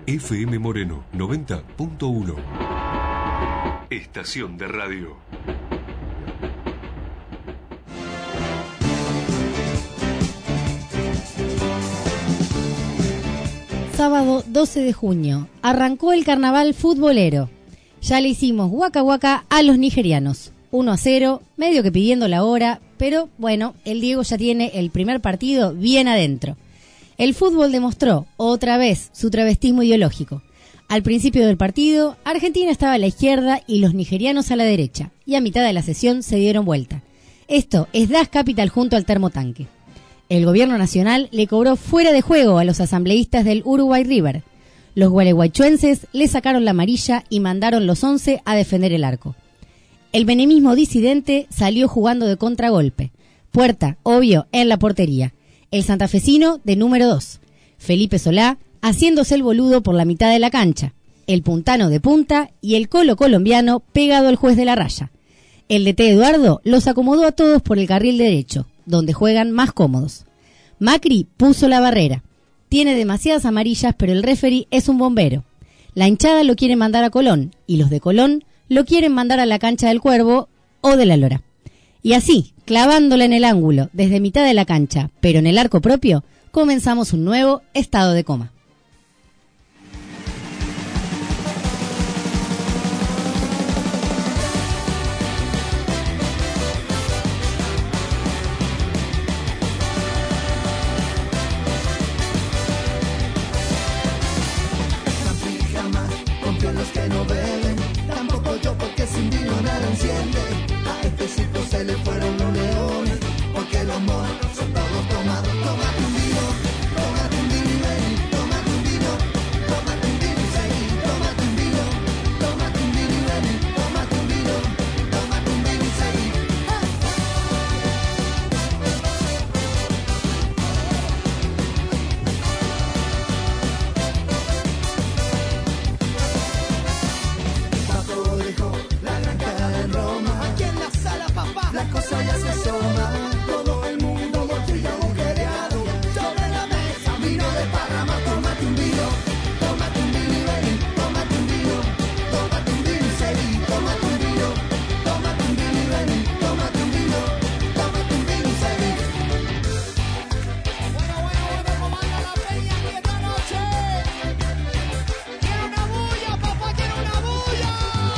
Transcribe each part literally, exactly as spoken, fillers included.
F M Moreno noventa punto uno. Estación de radio. Sábado doce de junio. Arrancó el carnaval futbolero. Ya le hicimos guaca guaca a los nigerianos. uno a cero, medio que pidiendo la hora, pero bueno, el Diego ya tiene el primer partido bien adentro. El fútbol demostró, otra vez, su travestismo ideológico. Al principio del partido, Argentina estaba a la izquierda y los nigerianos a la derecha, y a mitad de la sesión se dieron vuelta. Esto es Das Capital junto al termotanque. El gobierno nacional le cobró fuera de juego a los asambleístas del Uruguay River. Los gualeguaychuenses le sacaron la amarilla y mandaron los once a defender el arco. El menemismo disidente salió jugando de contragolpe. Puerta, obvio, en la portería. El santafesino de número dos. Felipe Solá haciéndose el boludo por la mitad de la cancha. El puntano de punta y el colo colombiano pegado al juez de la raya. El D T Eduardo los acomodó a todos por el carril derecho, donde juegan más cómodos. Macri puso la barrera. Tiene demasiadas amarillas, pero el referee es un bombero. La hinchada lo quiere mandar a Colón y los de Colón lo quieren mandar a la cancha del Cuervo o de la Lora. Y así, clavándola en el ángulo, desde mitad de la cancha, pero en el arco propio, comenzamos un nuevo estado de coma. Los que no beben, tampoco yo porque sin vino nada enciende. A este circo se le fueron los leones, porque los monos son todos tomados. Tómate un vino, tómate un vino y ven, tómate un vino, tómate un vino y seguí, tómate un vino, tómate un vino y ven, tómate un vino, tómate un vino y seguí. La cosa ya se asoma, todo el mundo botella agujereado. Sobre la mesa, vino de Parrama, tómate un vino, tómate un vino y vení, tómate un vino, tómate un vino y seguí, tómate un vino, tómate un vino y vení, tómate un vino, tómate un vino y seguí. Bueno, bueno, bueno, ¿cómo anda la peña aquí esta noche? ¡Quiero una bulla, papá, quiero una bulla!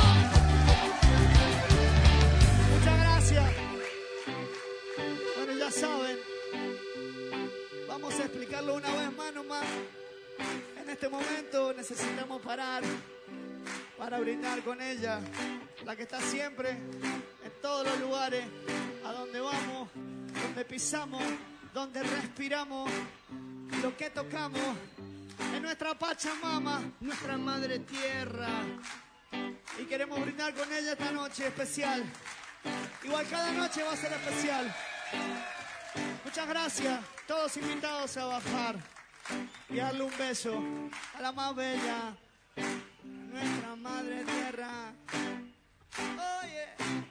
Muchas gracias. Bueno, ya saben, vamos a explicarlo una vez más nomás. En este momento necesitamos parar para brindar con ella, la que está siempre en todos los lugares, a donde vamos, donde pisamos, donde respiramos, lo que tocamos, en nuestra Pachamama, nuestra madre tierra. Y queremos brindar con ella esta noche especial. Igual cada noche va a ser especial. Muchas gracias, todos invitados a bajar y darle un beso a la más bella, nuestra madre tierra. Oh, yeah.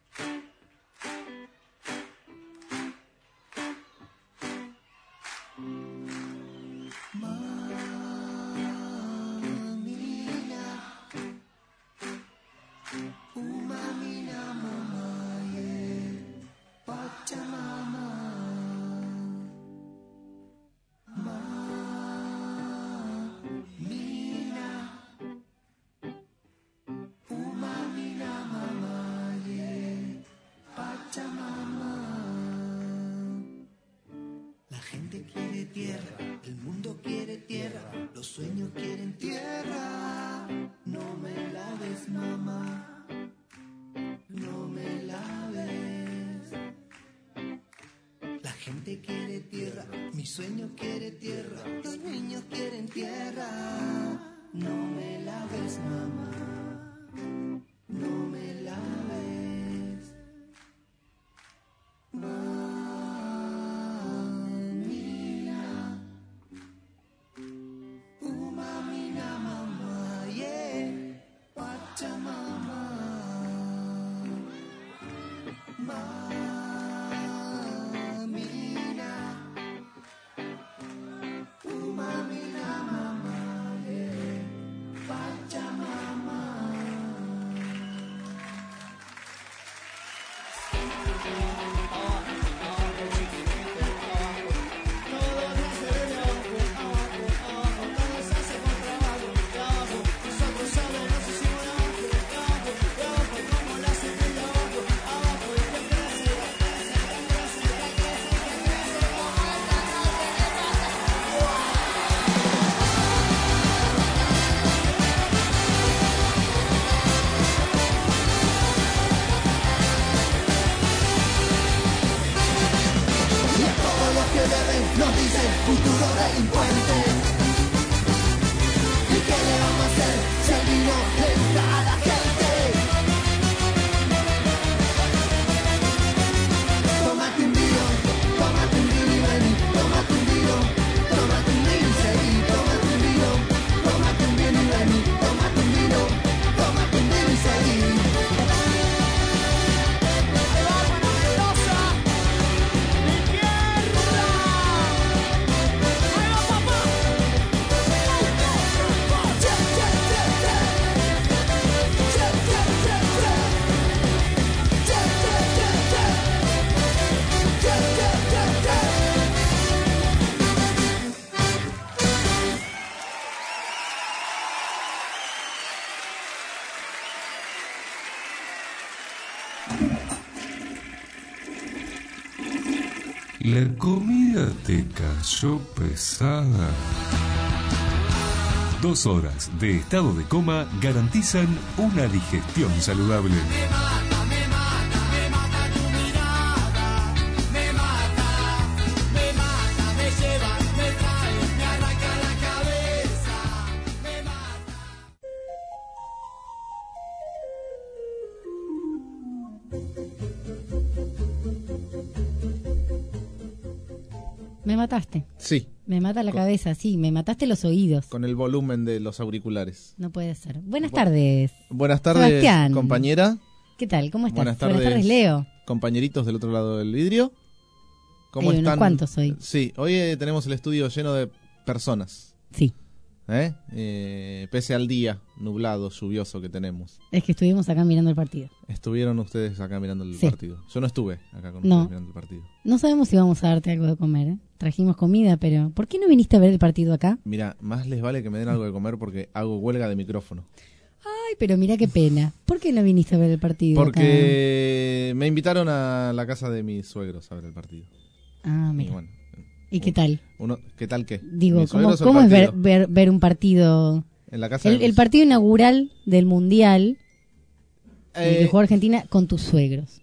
Umamina mama ye Pachamama Mamina Umamina mama ye Pachamama. La gente quiere tierra, el mundo quiere tierra, los sueños quieren tierra. No me la des, mamá. No me la ves. La gente quiere tierra, mi sueño quiere tierra, los niños quieren tierra. No me la ves, mamá. No me la ves. Mamina, umamina, mamá, yeah, Pachamama. Mamina, umamina, mamá, yeah. futuro delincuente. ¿Y qué le vamos a hacer si el vino entra a la gente? Tómate un vino, tómate un vino y vení, tómate un vino, tómate un vino y seguí, tómate un vino, tómate un vino y vení, tómate un vino, tómate un vino y seguí. La comida te cayó pesada. Dos horas de estado de coma garantizan una digestión saludable. Me mata, me mata, me mata tu mirada. Me mata, me mata, me lleva, me trae, me arranca la cabeza. Me mata. Me mataste. Sí, Me mata la Con- cabeza, sí. Me mataste los oídos. con el volumen de los auriculares. No puede ser. Buenas Bu- tardes. Buenas tardes, Sebastián. compañera, ¿Qué tal? ¿Cómo estás? Buenas tardes. Leo. compañeritos del otro lado del vidrio. ¿Cómo Hay unos están? cuantos hoy. Sí, hoy eh, tenemos el estudio lleno de personas. Sí. ¿eh? Eh, pese al día nublado, lluvioso que tenemos. Es que estuvimos acá mirando el partido. Estuvieron ustedes acá mirando el Sí. partido. Yo no estuve acá con No. ustedes mirando el partido. No sabemos si vamos a darte algo de comer, ¿eh? Trajimos comida, pero ¿por qué no viniste a ver el partido acá? Mira, más les vale que me den algo de comer porque hago huelga de micrófono. Ay, pero mira qué pena. ¿Por qué no viniste a ver el partido Porque me invitaron a la casa de mis suegros a ver el partido. acá? Ah, Y mira. bueno, ¿Y qué tal? uno, ¿qué tal qué? Digo, ¿Mis ¿cómo, suegros o el cómo es ver, partido? ver, ver un partido? En la casa El, de el mis- partido inaugural del Mundial en el que Eh, jugó Argentina con tus suegros.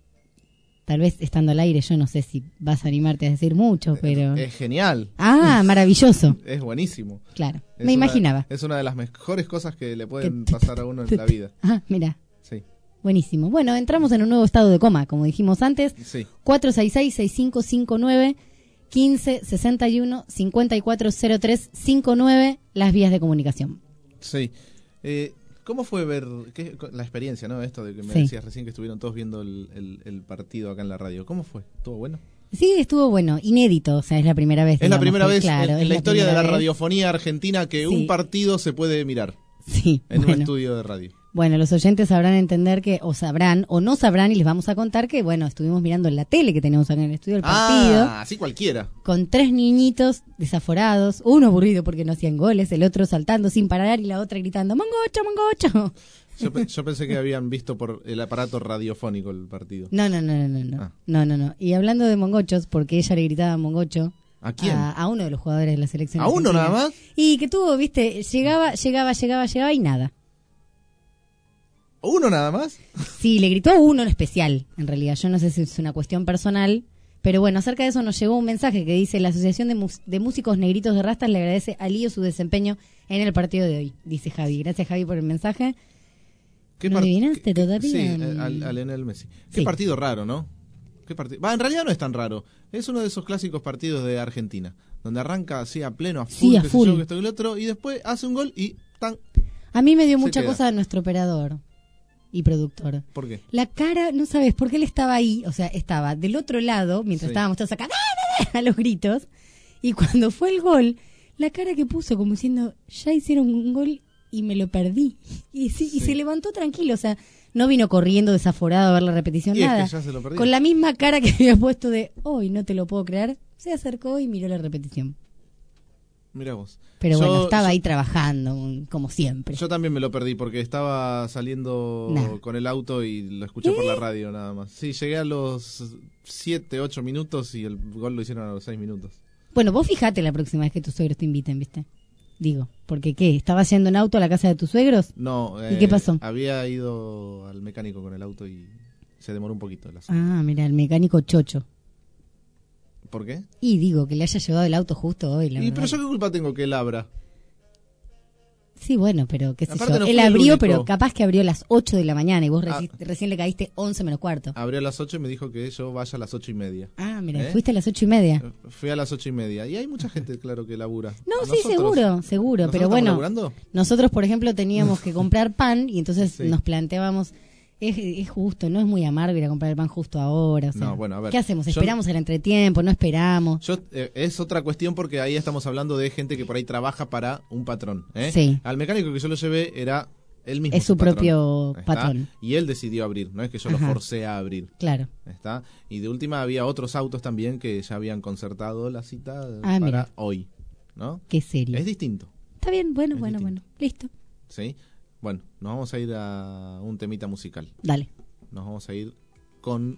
Tal vez estando al aire, yo no sé si vas a animarte a decir mucho, pero... Es genial, Ah, maravilloso. es buenísimo. Claro, Es me una- imaginaba. Es una de las mejores cosas que le pueden Que- pasar a uno en la vida. Ah, mira, Sí, buenísimo. Bueno, entramos en un nuevo estado de coma, como dijimos antes. sí. cuatro seis seis, seis cinco cinco nueve, uno cinco seis uno, cinco cuatro cero tres cinco nueve, las vías de comunicación. Sí. Eh, ¿Cómo fue ver qué- la experiencia, no? Esto de que me Sí. decías recién que estuvieron todos viendo el, el- el partido acá en la radio. ¿Cómo fue? ¿Estuvo bueno? Sí, estuvo bueno, inédito, o sea, es la primera vez. Es la digamos, primera que- vez claro, en, en es la historia de la primera vez. radiofonía argentina que Sí. un partido se puede mirar Sí, en un bueno. estudio de radio. Bueno, los oyentes sabrán entender que, o sabrán, o no sabrán, y les vamos a contar que, bueno, estuvimos mirando en la tele que tenemos acá en el estudio del partido, Ah, así cualquiera. con tres niñitos desaforados, uno aburrido porque no hacían goles, el otro saltando sin parar y la otra gritando, ¡Mongocho, mongocho! Yo, pe- yo pensé que habían visto por el aparato radiofónico el partido. No, no, no, no, no, no, Ah. no, no, no. Y hablando de mongochos, porque ella le gritaba mongocho ¿A quién? a, a uno de los jugadores de la selección ¿A uno argentina. nada más? Y que tuvo, viste, llegaba, llegaba, llegaba, llegaba y nada. ¿Uno nada más? Sí, le gritó a uno en especial, en realidad. Yo no sé si es una cuestión personal, pero bueno, acerca de eso nos llegó un mensaje que dice: la Asociación de, Mus- de Músicos Negritos de Rastas le agradece a Lío su desempeño en el partido de hoy, dice Javi. Gracias, Javi, por el mensaje. ¿No par- adivinaste qué- todavía? Sí, eh, a, a Lionel Messi. Qué Sí. partido raro, ¿no? ¿Qué partido? Va, en realidad no es tan raro. Es uno de esos clásicos partidos de Argentina, donde arranca así a pleno, a full, Sí, a qué sé full. yo, que esto y lo otro, y después hace un gol y tan. A mí me dio Se mucha queda. cosa nuestro operador y productor. ¿Por qué? La cara, no sabes por qué él estaba ahí, o sea, estaba del otro lado, mientras Sí. estábamos todos acá, ¡ah, a los gritos, y cuando fue el gol, la cara que puso como diciendo, ya hicieron un gol y me lo perdí. Y, sí, y Sí. se levantó tranquilo, o sea, no vino corriendo desaforado a ver la repetición, Y es que nada. ya se lo perdió. Con la misma cara que había puesto de, hoy no te lo puedo creer, se acercó y miró la repetición. Mira vos. Pero Yo- bueno, estaba yo- ahí trabajando, como siempre. Yo también me lo perdí porque estaba saliendo Nah. con el auto y lo escuché por ¿Eh? la radio nada más. Sí, llegué a los siete, ocho minutos y el gol lo hicieron a los seis minutos. Bueno, vos fijate la próxima vez que tus suegros te inviten, ¿viste? Digo, porque ¿qué? ¿Estabas yendo en auto a la casa de tus suegros? No, ¿Y qué pasó? Había ido al mecánico con el auto y se demoró un poquito el asunto. Ah, mira, el mecánico chocho. ¿Por qué? Y digo, que le haya llevado el auto justo hoy, la ¿Y verdad. pero yo qué culpa tengo que él abra? Sí, bueno, pero qué sé Aparte yo. no Él fue el abrió, único. pero capaz que abrió a las ocho de la mañana y vos Ah. reci- recién le caíste once menos cuarto. Abrió a las ocho y me dijo que yo vaya a las ocho y media. Ah, mira, ¿Eh? fuiste a las ocho y media. Fui a las ocho y media. Y hay mucha gente, claro, que labura. No, sí, Nosotros- seguro, seguro. ¿nosotros Pero estamos bueno, laburando? nosotros, por ejemplo, teníamos que comprar pan y entonces Sí. nos planteábamos, es, es justo, no es muy amargo ir a comprar el pan justo ahora. O sea, No, bueno, a ver, ¿qué hacemos? yo- ¿Esperamos el entretiempo? ¿No esperamos? Yo, eh, es otra cuestión porque ahí estamos hablando de gente que por ahí trabaja para un patrón. ¿eh? Sí. Al mecánico que yo lo llevé era él mismo. Es su patrón, propio ¿está? patrón. Y él decidió abrir, no es que yo lo Ajá. forcé a abrir. Claro. ¿Está? Y de última había otros autos también que ya habían concertado la cita Ah, para mira. hoy. ¿No? Qué serio. Es distinto. Está bien, bueno, Es bueno, distinto. bueno. Listo. ¿Sí? Bueno, nos vamos a ir a un temita musical. Dale. Nos vamos a ir con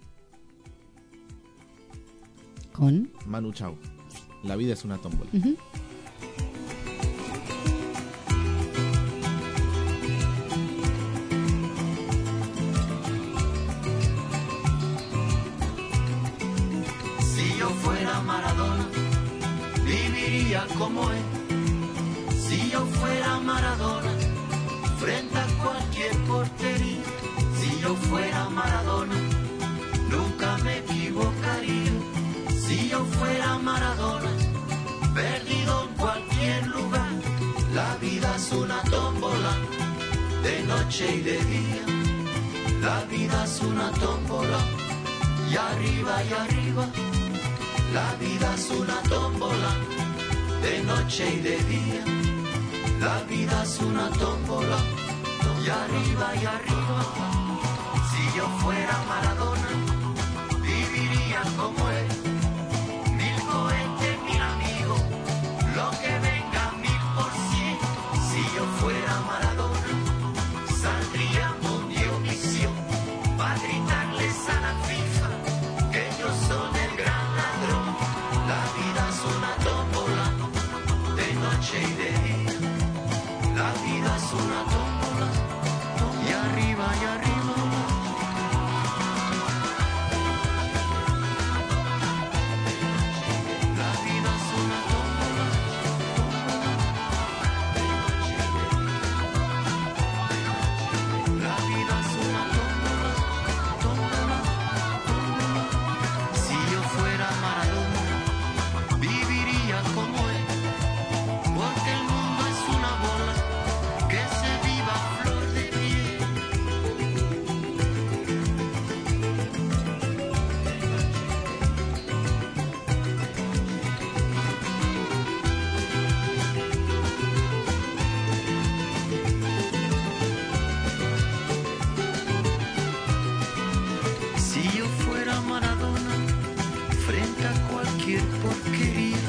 Con. Manu Chao. La vida es una tómbola. Ujú. Si yo fuera Maradona, viviría como él. Si yo fuera Maradona, frente a cualquier portería. Si yo fuera Maradona, nunca me equivocaría. Si yo fuera Maradona, perdido en cualquier lugar. La vida es una tómbola, de noche y de día. La vida es una tómbola, y arriba y arriba. La vida es una tómbola, de noche y de día. La vida es una tómbola, y arriba y arriba. Si yo fuera Maradona, viviría como él. Mil cohetes, mil amigos, lo que venga mil por cien. Si yo fuera Maradona, saldría Mundiovisión para gritarles a la FIFA que ellos son el gran ladrón. La vida es una tómbola, de noche y de día. La vida es una tómbola, y arriba y arriba. La vida es una tómbola, la vida es una tómbola, tómbola, tómbola. Si yo fuera Maradona, viviría como él, porque el mundo es una bola que se viva a flor de piel. Si yo fuera Maradona, frente a cualquier porquería,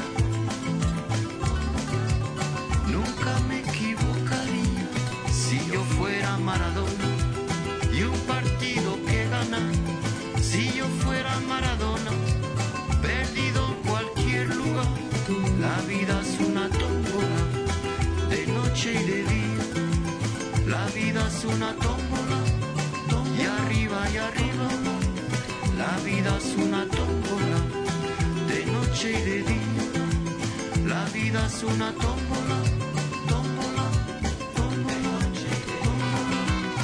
nunca me equivocaría. Si yo fuera Maradona y un partido que ganar, si yo fuera Maradona, perdido en cualquier lugar. La vida es una tómbola, de noche y de día. La vida es una tómbola, y arriba y arriba. La vida es una tómbola, de noche y de día. La vida es una tómbola, tómbola, tómbola, tómbola.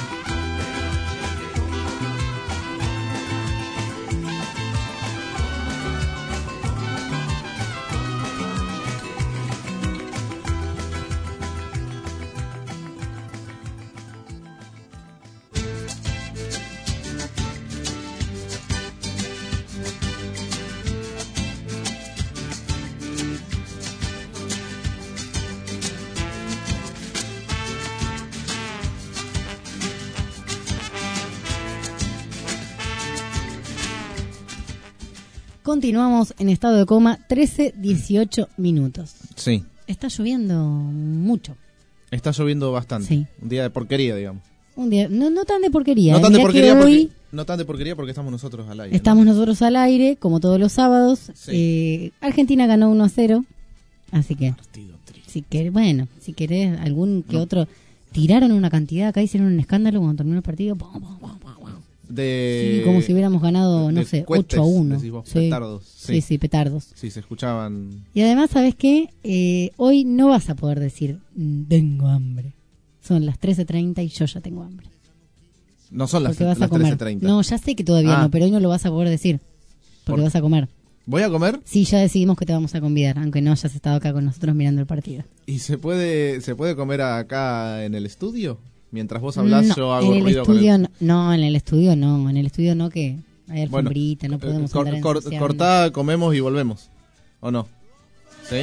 Continuamos en estado de coma, trece dieciocho minutos. Sí. Está lloviendo mucho. Está lloviendo bastante. Sí. Un día de porquería, digamos. Un día, no, no tan de porquería. No eh, tan de mirá que porquería porque, hoy no tan de porquería porque estamos nosotros al aire. estamos ¿no? nosotros al aire, como todos los sábados. Sí. Eh, Argentina ganó uno a cero. Así que, Partido triste. si querés, bueno, si querés algún que No. otro. Tiraron una cantidad, acá hicieron un escándalo cuando terminó el partido. Pum, pum, pum, pum, pum. De, Sí, como si hubiéramos ganado, no de sé, cohetes, ocho a uno. decís vos, Sí. petardos. Sí. Sí. sí, petardos. Sí, se escuchaban. Y además, ¿sabes qué? Eh, hoy no vas a poder decir, "Mm, tengo hambre". Son las trece treinta y yo ya tengo hambre. No son las, Porque vas a las comer. trece treinta. No, ya sé que todavía Ah. no, pero hoy no lo vas a poder decir. Porque ¿Por? vas a comer. ¿Voy a comer? Sí, ya decidimos que te vamos a convidar, aunque no hayas estado acá con nosotros mirando el partido. ¿Y se puede se puede comer acá en el estudio? Mientras vos hablás, no, yo hago en el ruido estudio con el... no, no, en el estudio no, en el estudio no, que hay Bueno, alfombrita, no eh, podemos cor- andar cor- ensuciando. cortá, comemos y volvemos. ¿O no? ¿Sí?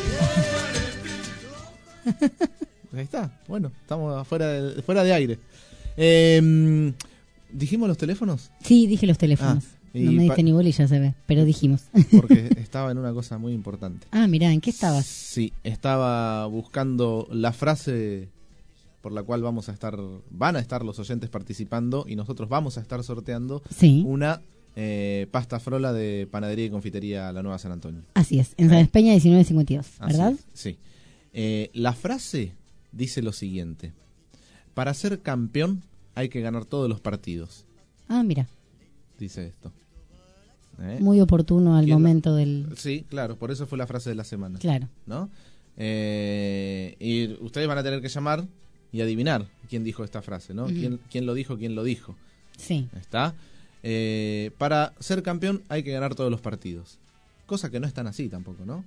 Ahí está. Bueno, estamos afuera de, fuera de aire. Eh, ¿Dijimos los teléfonos? Sí, dije los teléfonos. Ah, y no me diste pa- ni bolilla, se ve, pero dijimos. Porque estaba en una cosa muy importante. Ah, mirá, ¿en qué estabas? Sí, estaba buscando la frase por la cual vamos a estar, van a estar los oyentes participando y nosotros vamos a estar sorteando Sí, una eh, pasta frola de panadería y confitería La Nueva San Antonio. así es, en San Espeña diecinueve cincuenta y dos, Así ¿verdad? es, sí. Eh, la frase dice lo siguiente: para ser campeón hay que ganar todos los partidos. Ah, mira, Dice esto. ¿Eh? muy oportuno al ¿Quién lo- momento del... Sí, claro, por eso fue la frase de la semana. Claro, ¿No? Eh, y ustedes van a tener que llamar y adivinar quién dijo esta frase, ¿no? Ujú. ¿Quién, quién lo dijo, quién lo dijo. sí. ¿Está? Eh, para ser campeón hay que ganar todos los partidos. Cosa que no es tan así tampoco, ¿no?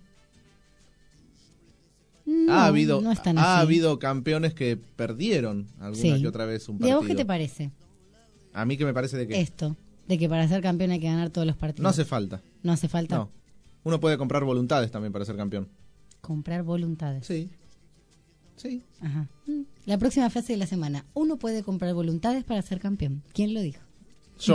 No, ha habido, no es tan ha así. habido campeones que perdieron alguna Sí. que otra vez un ¿Y partido. a vos qué te parece A mí que me parece de que esto? De que para ser campeón hay que ganar todos los partidos. no hace falta. No hace falta No. Uno puede comprar voluntades también para ser campeón. comprar voluntades. Sí. Sí. Ajá. Mm. La próxima frase de la semana. Uno puede comprar voluntades para ser campeón. ¿Quién lo dijo? Yo.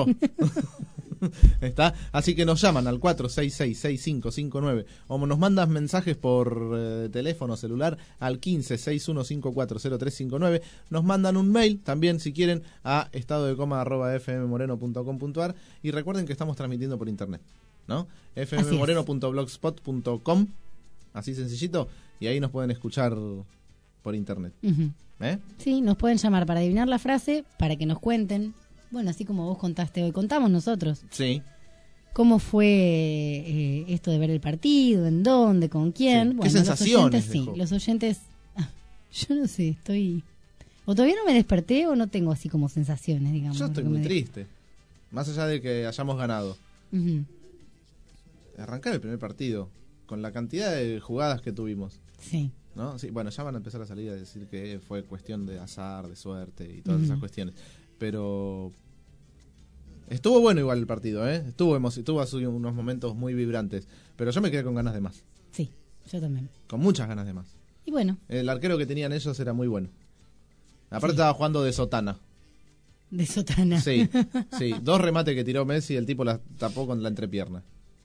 ¿Está? Así que nos llaman al cuatro seis seis, seis cinco cinco nueve o nos mandas mensajes por eh, teléfono celular al quince, sesenta y uno cincuenta y cuatro, cero tres cincuenta y nueve. Nos mandan un mail también si quieren a estado de coma arroba f m moreno punto com punto a r y recuerden que estamos transmitiendo por internet, ¿no? f m moreno punto blogspot punto com, así sencillito, y ahí nos pueden escuchar por internet. Ujú. ¿Eh? Sí, nos pueden llamar para adivinar la frase, para que nos cuenten. Bueno, así como vos contaste hoy, contamos nosotros. Sí. ¿Cómo fue eh, esto de ver el partido? ¿En dónde? ¿Con quién? Sí. ¿Qué Bueno, sensaciones los oyentes, sí, dejó? los oyentes... ah, yo no sé, estoy... O todavía no me desperté o no tengo así como sensaciones, digamos. Yo estoy lo que muy me triste. Más allá de que hayamos ganado. deja. Ujú. Arrancar el primer partido con la cantidad de jugadas que tuvimos, Sí, ¿no? Sí, bueno, ya van a empezar a salir a decir que fue cuestión de azar, de suerte y todas Ujú. esas cuestiones. Pero estuvo bueno igual el partido, ¿eh? Estuvo, emo- tuvo así unos momentos muy vibrantes. Pero yo me quedé con ganas de más. sí, yo también. Con muchas ganas de más. Y bueno, El arquero que tenían ellos era muy bueno. Aparte Sí. estaba jugando de sotana. de sotana. Sí, sí. Dos remates que tiró Messi y el tipo las tapó con la entrepierna.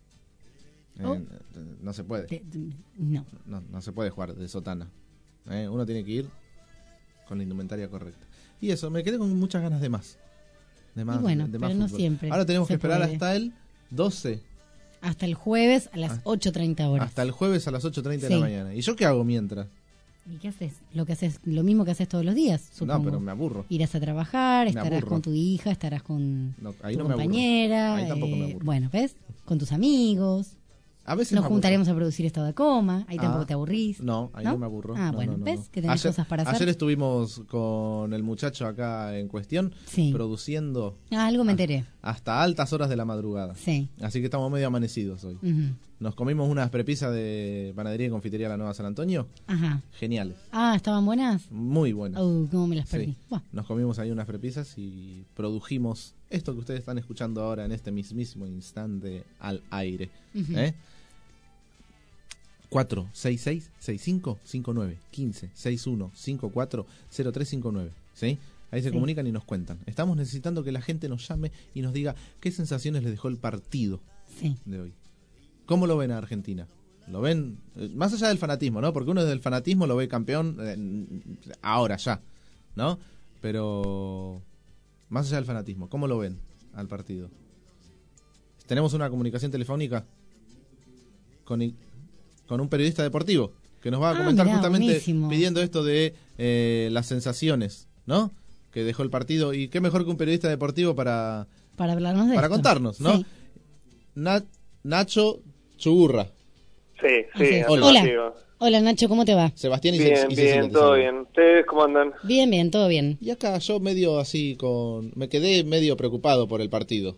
Eh, Oh. No se puede. De- no. No, no se puede jugar de sotana. ¿Eh? Uno tiene que ir con la indumentaria correcta. Y eso, me quedé con muchas ganas de más. De más, Y bueno, de pero más no fútbol. siempre Ahora tenemos se que esperar puede. hasta el doce, Hasta el jueves a las Ah. ocho treinta horas. hasta el jueves a las ocho treinta Sí. de la mañana. ¿Y yo qué hago mientras? ¿Y qué haces? Lo que haces, lo mismo que haces todos los días, supongo. No, pero me aburro. Irás a trabajar, Me estarás aburro. con tu hija, estarás con No, ahí tu no me aburro. compañera. Ahí tampoco me eh, aburro. bueno, ¿ves? Con tus amigos. A veces Nos me aburro. juntaremos a producir estado de coma. Ahí tampoco Ah, te aburrís. No, ahí no, me aburro. Ah, No, bueno, no, no, ¿ves? no. Que tenés ayer, cosas para hacer. Ayer estuvimos con el muchacho acá en cuestión, Sí. produciendo Ah, algo me enteré. hasta altas horas de la madrugada. Sí. Así que estamos medio amanecidos hoy. Ujú. Nos comimos unas prepisas de panadería y confitería La Nueva San Antonio. Ajá. Geniales. Ah, ¿estaban buenas? Muy buenas. Uh, cómo me las perdí. Sí. Buah. Nos comimos ahí unas prepisas y produjimos esto que ustedes están escuchando ahora en este mismísimo instante al aire. Ujú. ¿Eh? cuatro seis seis, seis cinco cinco nueve, quince, sesenta y uno, cincuenta y cuatro, cero tres cincuenta y nueve. ¿Sí? Ahí se Sí. comunican y nos cuentan. Estamos necesitando que la gente nos llame y nos diga qué sensaciones les dejó el partido Sí. de hoy. ¿Cómo lo ven a Argentina? ¿Lo ven? eh, Más allá del fanatismo, ¿no? Porque uno desde el fanatismo lo ve campeón eh, ahora ya, ¿no? Pero más allá del fanatismo, ¿cómo lo ven al partido? Tenemos una comunicación telefónica con, i- con un periodista deportivo que nos va a Ah, comentar mirá, justamente buenísimo. pidiendo esto de eh, las sensaciones, ¿no? que dejó el partido. Y qué mejor que un periodista deportivo para, Para hablarnos de para esto. contarnos, ¿no? Sí. Na- Nacho Chuburra. Sí, Así sí, es. así Hola. digo. Hola Nacho, ¿cómo te va? Sebastián y, Bien, Ce- y Cecilia. bien, te todo saludan. bien. ¿Ustedes cómo andan? Bien, bien, todo bien. Y acá yo medio así con... Me quedé medio preocupado por el partido.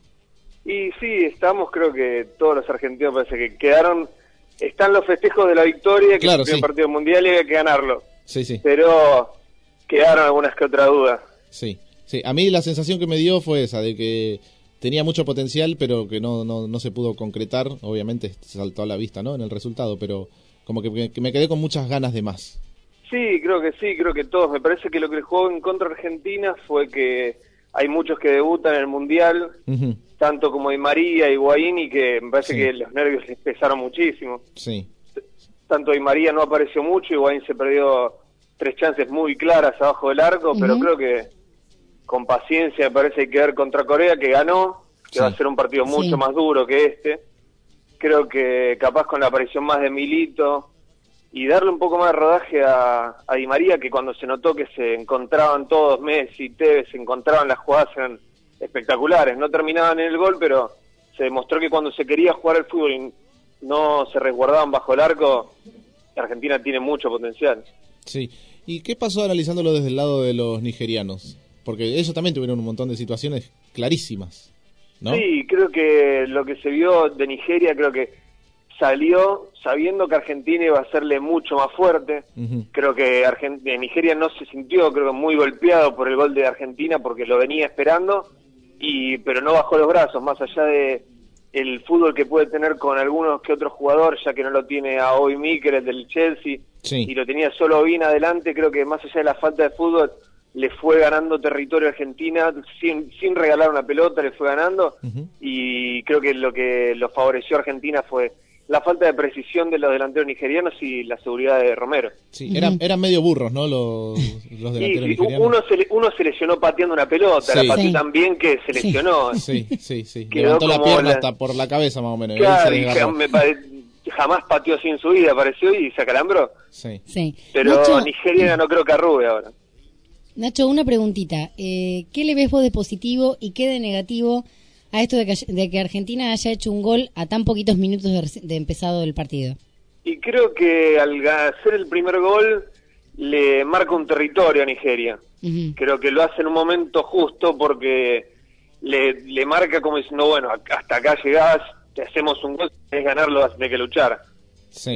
Y sí, estamos, creo que todos los argentinos parece que quedaron... Están los festejos de la victoria, que Claro, es el primer sí. partido mundial y hay que ganarlo. Sí, sí, Pero quedaron algunas que otras dudas. sí. Sí, a mí la sensación que me dio fue esa, de que tenía mucho potencial, pero que no, no, no se pudo concretar. Obviamente saltó a la vista, ¿no? En el resultado, pero como que, que me quedé con muchas ganas de más. Sí, creo que sí, creo que todos. Me parece que lo que jugó en contra de Argentina fue que hay muchos que debutan en el Mundial, Ujú, tanto como Di María, Higuaín, y que me parece Sí. que los nervios les pesaron muchísimo. sí, Tanto Di María no apareció mucho, Higuaín se perdió tres chances muy claras abajo del arco, pero Ujú. creo que con paciencia me parece hay que ver contra Corea, que ganó, que Sí. va a ser un partido mucho Sí. más duro que este. Creo que capaz con la aparición más de Milito y darle un poco más de rodaje a, a Di María, que cuando se notó que se encontraban todos, Messi, Tevez, se encontraban, las jugadas eran espectaculares, no terminaban en el gol, pero se demostró que cuando se quería jugar el fútbol y no se resguardaban bajo el arco, Argentina tiene mucho potencial. sí. ¿Y qué pasó analizándolo desde el lado de los nigerianos? Porque ellos también tuvieron un montón de situaciones clarísimas, ¿no? Sí, creo que lo que se vio de Nigeria, creo que salió sabiendo que Argentina iba a serle mucho más fuerte. Ujú, Creo que Argen- eh, Nigeria no se sintió, creo que muy golpeado por el gol de Argentina porque lo venía esperando, y pero no bajó los brazos, más allá de el fútbol que puede tener con algunos que otros jugadores, ya que no lo tiene a Obi Mikel, el del Chelsea, Sí. y lo tenía solo bien adelante. Creo que más allá de la falta de fútbol, le fue ganando territorio a Argentina, sin, sin regalar una pelota, le fue ganando, Ujú. y creo que lo que lo favoreció a Argentina fue la falta de precisión de los delanteros nigerianos y la seguridad de Romero. Sí, eran, eran medio burros, ¿no? Los, los Y, delanteros y nigerianos. uno, se, le- uno se lesionó pateando una pelota, Sí. la pateó Sí. tan bien que se Sí. lesionó. Sí, sí, sí. Quedó Levantó la como pierna la- hasta por la cabeza, más o menos. y ahí Claro, se y desgarró. ja- me pare- jamás pateó así en su vida, apareció y se acalambró. Sí. Sí. Pero Nacho, Nigeria no creo que arrugue ahora. Nacho, una preguntita. Eh, ¿Qué le ves vos de positivo y qué de negativo a esto de que, de que Argentina haya hecho un gol a tan poquitos minutos de, reci- de empezado el partido? Y creo que al ga- hacer el primer gol le marca un territorio a Nigeria. Ujú. Creo que lo hace en un momento justo porque le, le marca como diciendo, bueno, ac- hasta acá llegás, te hacemos un gol, es ganarlo, vas a tener que luchar. Sí.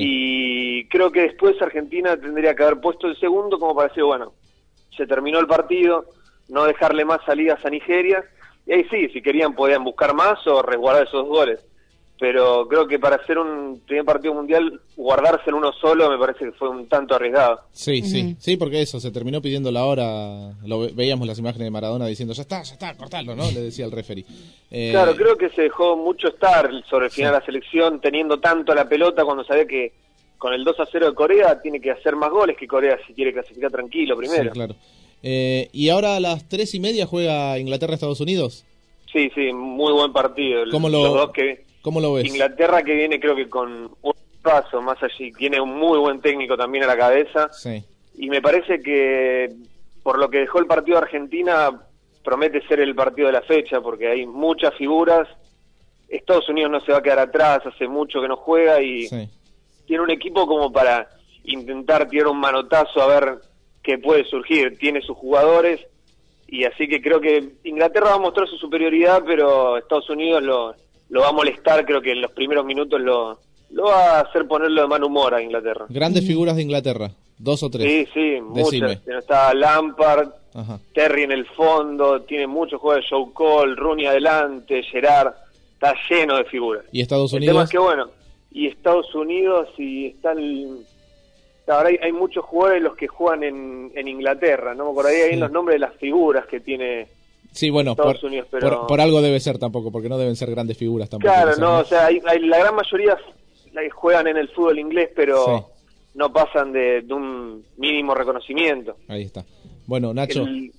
Y creo que después Argentina tendría que haber puesto el segundo como para decir, bueno, se terminó el partido, no dejarle más salidas a Nigeria, y ahí sí, si querían podían buscar más o resguardar esos goles. Pero creo que para hacer un primer partido mundial, guardarse en uno solo me parece que fue un tanto arriesgado. Sí, sí, Ujú. sí, porque eso, se terminó pidiendo la hora, lo ve- veíamos las imágenes de Maradona diciendo, ya está, ya está, cortalo, ¿no? Le decía el referee. Eh, Claro, creo que se dejó mucho estar sobre el final de la selección, teniendo tanto la pelota cuando sabía que con el dos a cero de Corea tiene que hacer más goles que Corea si quiere clasificar tranquilo primero. Sí, claro. Eh, y ahora a las tres y media juega Inglaterra-Estados Unidos. Sí, sí, muy buen partido. ¿Cómo Los lo, dos que ¿cómo lo ves? Inglaterra que viene creo que con un paso más allí, tiene un muy buen técnico también a la cabeza, Sí, y me parece que por lo que dejó el partido de Argentina promete ser el partido de la fecha porque hay muchas figuras. Estados Unidos no se va a quedar atrás, hace mucho que no juega y sí. tiene un equipo como para intentar tirar un manotazo a ver qué puede surgir, tiene sus jugadores, y así que creo que Inglaterra va a mostrar su superioridad, pero Estados Unidos lo, lo va a molestar, creo que en los primeros minutos lo, lo va a hacer ponerlo de mal humor a Inglaterra. Grandes figuras de Inglaterra, dos o tres. Sí, sí, Decime. muchas. Está Lampard, Ajá. Terry en el fondo, tiene muchos jugadores, Joe Cole, Rooney adelante, Gerrard, está lleno de figuras. ¿Y Estados El tema Unidos? es que bueno, y Estados Unidos y está el... Ahora hay, hay muchos jugadores los que juegan en, en Inglaterra, ¿no? Por ahí hay Sí. los nombres de las figuras que tiene Sí, bueno, Estados por, Unidos, pero- por, por algo debe ser tampoco, porque no deben ser grandes figuras tampoco. Claro, esas, no, o sea, hay, hay- la gran mayoría la- juegan en el fútbol inglés, pero Sí. no pasan de, de un mínimo reconocimiento. Ahí está. Bueno, Nacho, El-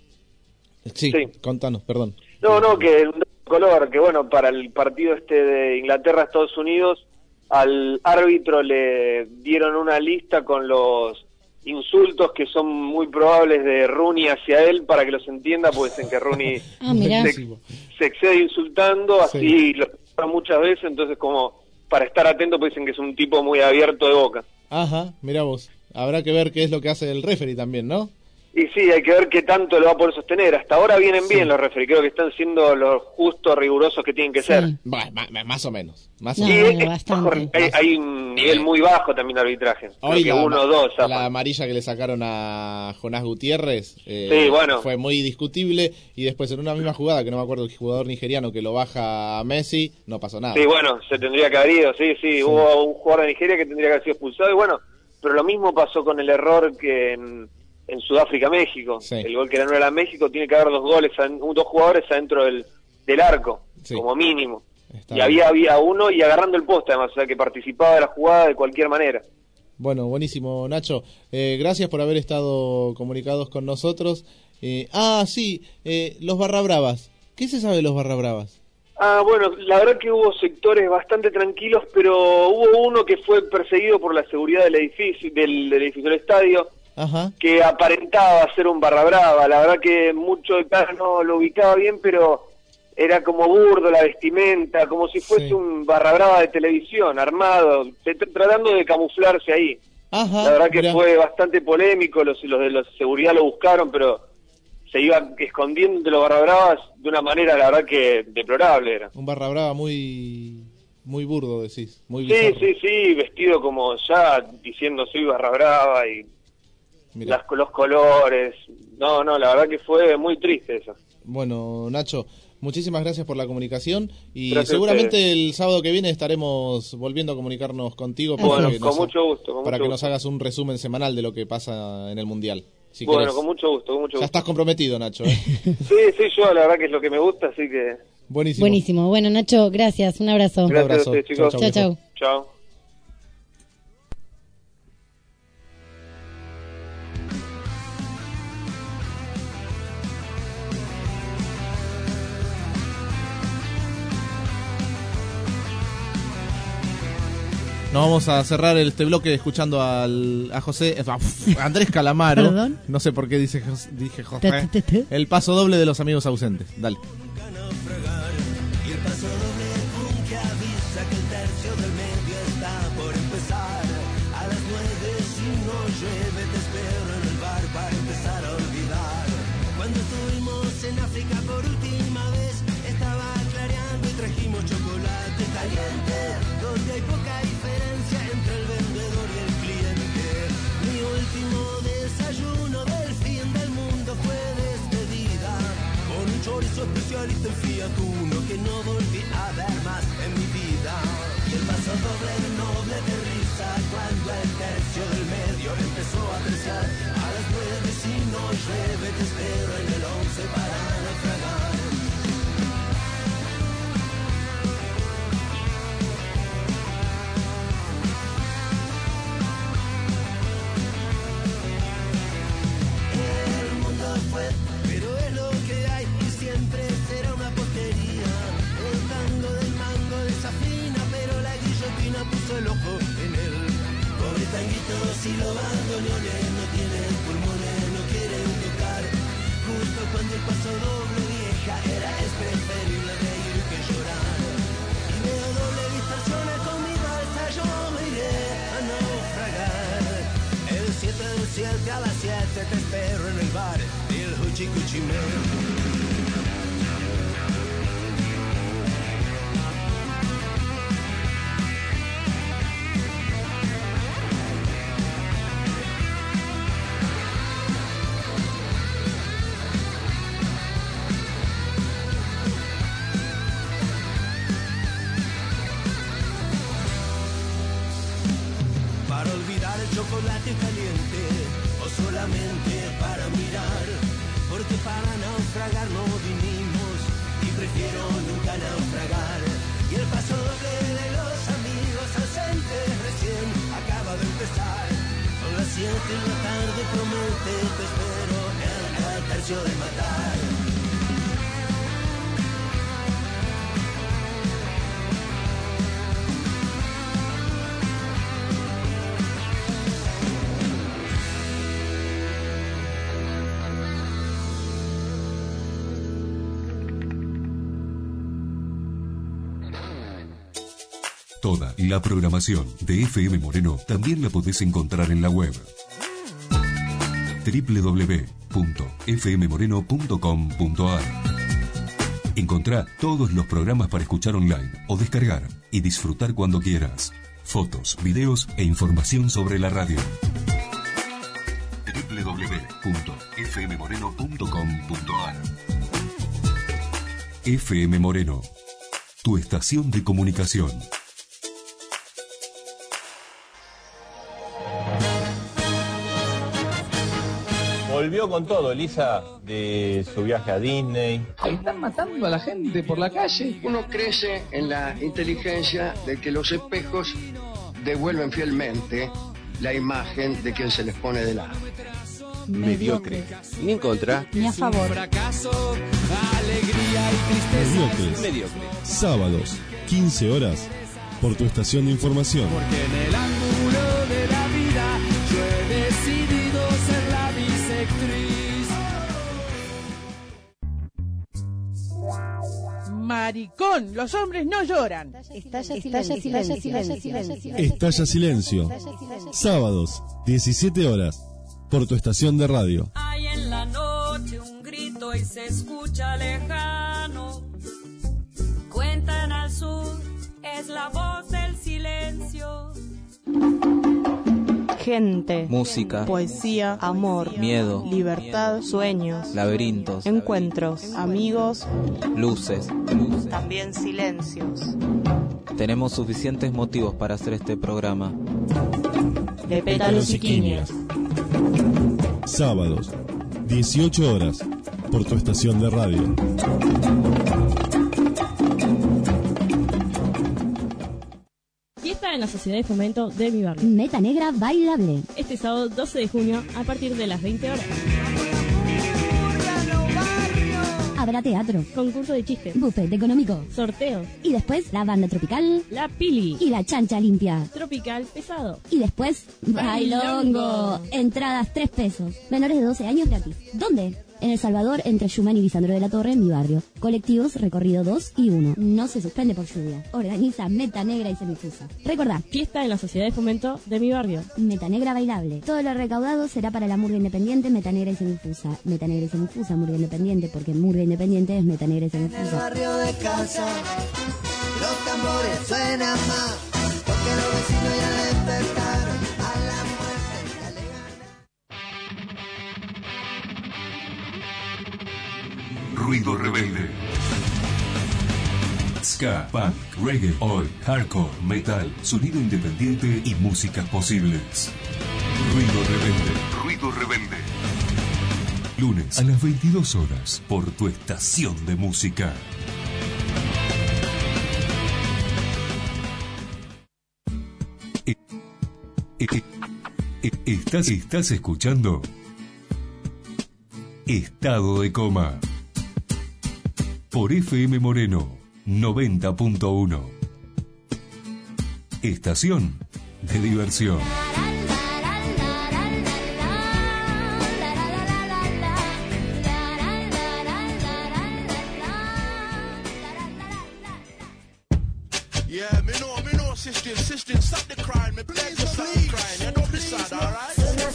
sí, sí. contanos, perdón. No, no, que un color, que bueno, para el partido este de Inglaterra-Estados Unidos, al árbitro le dieron una lista con los insultos que son muy probables de Rooney hacia él para que los entienda, pues dicen que Rooney Ah, mirá. se, se excede insultando, así Sí. lo lo muchas veces, entonces como para estar atento, pues dicen que es un tipo muy abierto de boca. Ajá, mirá vos. Habrá que ver qué es lo que hace el referee también, ¿no? Y sí, hay que ver qué tanto lo va a poder sostener. Hasta ahora vienen Sí. bien los referees, creo que están siendo los justos, rigurosos que tienen que Sí. ser. Bah, ma- ma- más o menos. Más o No, Y menos. bueno, es- bastante. hay, hay un nivel muy bajo también de arbitraje. Creo Hoy que la, uno o ma- dos. la zafan. amarilla que le sacaron a Jonás Gutiérrez eh, Sí, bueno. fue muy discutible, y después en una misma jugada, que no me acuerdo el jugador nigeriano que lo baja a Messi, no pasó nada. Sí, bueno, se tendría que haber ido, sí, sí, Sí. hubo un jugador de Nigeria que tendría que haber sido expulsado, y bueno, pero lo mismo pasó con el error que en, en Sudáfrica-México. Sí. El gol que no era México, tiene que haber dos goles, ad- dos jugadores adentro del, del arco, Sí. como mínimo. Está y bien. había, había uno y agarrando el poste, además, o sea, que participaba de la jugada de cualquier manera. Bueno, buenísimo, Nacho. Eh, gracias por haber estado comunicados con nosotros. Eh, ah, sí, eh, los Barra Bravas. ¿Qué se sabe de los Barra Bravas? Ah, bueno, la verdad que hubo sectores bastante tranquilos, pero hubo uno que fue perseguido por la seguridad del edificio, del, del edificio del estadio, Ajá. que aparentaba ser un barra brava. La verdad que mucho de cara no lo ubicaba bien, pero era como burdo la vestimenta, como si fuese Sí. un barra brava de televisión, armado, t- t- tratando de camuflarse ahí. Ajá. La verdad que mirá. fue bastante polémico, los, los de la seguridad lo buscaron, pero se iba escondiendo entre los barra bravas de una manera, la verdad que deplorable era. Un Barra Brava muy muy burdo, decís. Muy Sí, bizarro. sí, sí, vestido como ya diciendo soy barra brava y Mirá. las, los colores. No, no, la verdad que fue muy triste eso. Bueno, Nacho, muchísimas gracias por la comunicación, y Gracias a seguramente ustedes. el sábado que viene estaremos volviendo a comunicarnos contigo Así Bueno, para, que, con nos, mucho gusto. Con para mucho que nos gusto. hagas un resumen semanal de lo que pasa en el Mundial. Si Bueno, querés. con mucho gusto, con mucho Ya gusto. estás comprometido, Nacho. ¿eh? Sí, sí, yo la verdad que es lo que me gusta, así que Buenísimo. Buenísimo. Bueno, Nacho, gracias. Un abrazo. Un gracias abrazo. a ustedes, chicos. Chau, Chau, chau. Chao. Nos vamos a cerrar este bloque escuchando al, a José, a Andrés Calamaro. ¿Perdón? No sé por qué dice, Jos- dije José. Ta, ta, ta, ta. El paso doble de los amigos ausentes. Dale. Y el paso doble pum que avisa que el tercio del medio está por empezar. A las nueve si no llueve te espero en el bar para empezar a olvidar. Cuando estuvimos en África por última vez estaba clareando y trajimos chocolate caliente, donde hay poca diferencia entre el vendedor y el cliente. Mi último desayuno del fin del mundo fue despedida con un chorizo especialista en Fiat Uno que no volví a ver más en mi vida. Y el paso doble noble de risa cuando el tercio del medio empezó a apreciar. A las nueve si no llueve te espero en el once para naufragar. El mundo fue, pero es lo que hay y siempre será una porquería. El tango del mango desafina, pero la guillotina puso el ojo en él. Pobre tanguito, si lo bandoneones no tienen pulmones, no quieren tocar. Justo cuando el paso doble vieja era, es preferible reír que llorar. Y veo doble distorsión con mi balsa, yo me iré a naufragar. El siete del siete a las siete te espero en el bar del Huchi Cuchi Man. Para olvidar el chocolate caliente o solamente para mirar, porque para naufragar no vinimos y prefiero nunca naufragar. Y el paso doble de los amigos ausentes recién acaba de empezar. Son las siete de la tarde, promete, te espero en el tercio de matar. Toda la programación de F M Moreno también la podés encontrar en la web doble u doble u doble u punto f m moreno punto com punto a r. Encontrá todos los programas para escuchar online o descargar y disfrutar cuando quieras. Fotos, videos e información sobre la radio. doble u doble u doble u punto f m moreno punto com punto a r. F M Moreno, tu estación de comunicación. Volvió con todo, Elisa, de su viaje a Disney. Están matando a la gente por la calle. Uno crece en la inteligencia de que los espejos devuelven fielmente la imagen de quien se les pone de lado. Mediocre. Ni en contra. Ni a favor. Mediocres. Mediocre. Sábados, quince horas, por tu estación de información. Porque en el ángulo de la vida yo he decidido ser la bisectriz. Maricón, los hombres no lloran. Estalla silencio. Estalla silencio. Sábados, diecisiete horas, por tu estación de radio. Hay en la noche un grito y se escucha lejano. Cuentan al sur, es la voz del silencio. Gente, música, poesía, amor, miedo, libertad, sueños, laberintos, encuentros, amigos, luces, luces, también silencios. Tenemos suficientes motivos para hacer este programa. De pétalos y quinias. Sábados, dieciocho horas, por tu estación de radio. Fiesta en la Sociedad de Fomento de mi barrio. Meta Negra Bailable. Este sábado doce de junio a partir de las veinte horas. Habrá teatro, concurso de chistes, buffet económico, sorteos y después la banda tropical, la Pili y la chancha limpia. Tropical pesado. Y después bailongo. Entradas tres pesos. Menores de doce años gratis. ¿Dónde? En El Salvador, entre Schumann y Lisandro de la Torre, en mi barrio. Colectivos, recorrido dos y uno. No se suspende por lluvia. Organiza Meta Negra y Semifusa. Recordá. Fiesta en la Sociedad de Fomento de mi barrio. Meta Negra Bailable. Todo lo recaudado será para la Murga Independiente, Meta Negra y Semifusa. Meta Negra y Semifusa, Murga Independiente, porque Murga Independiente es Meta Negra y Semifusa. En el barrio de casa, los tambores suenan más, porque los vecinos ya despertaron a la muerte, ya le Ruido rebelde. Ska, punk, reggae, oi, hardcore, metal, sonido independiente y músicas posibles. Ruido rebelde. Ruido rebelde. Lunes a las veintidós horas por tu estación de música. E- e- e- Estás, estás escuchando Estado de Coma por F M Moreno noventa punto uno. Estación de diversión. Yeah, me know, me know, sister, sister, stop the crying, me beg you, stop the crying, you don't be sad, alright?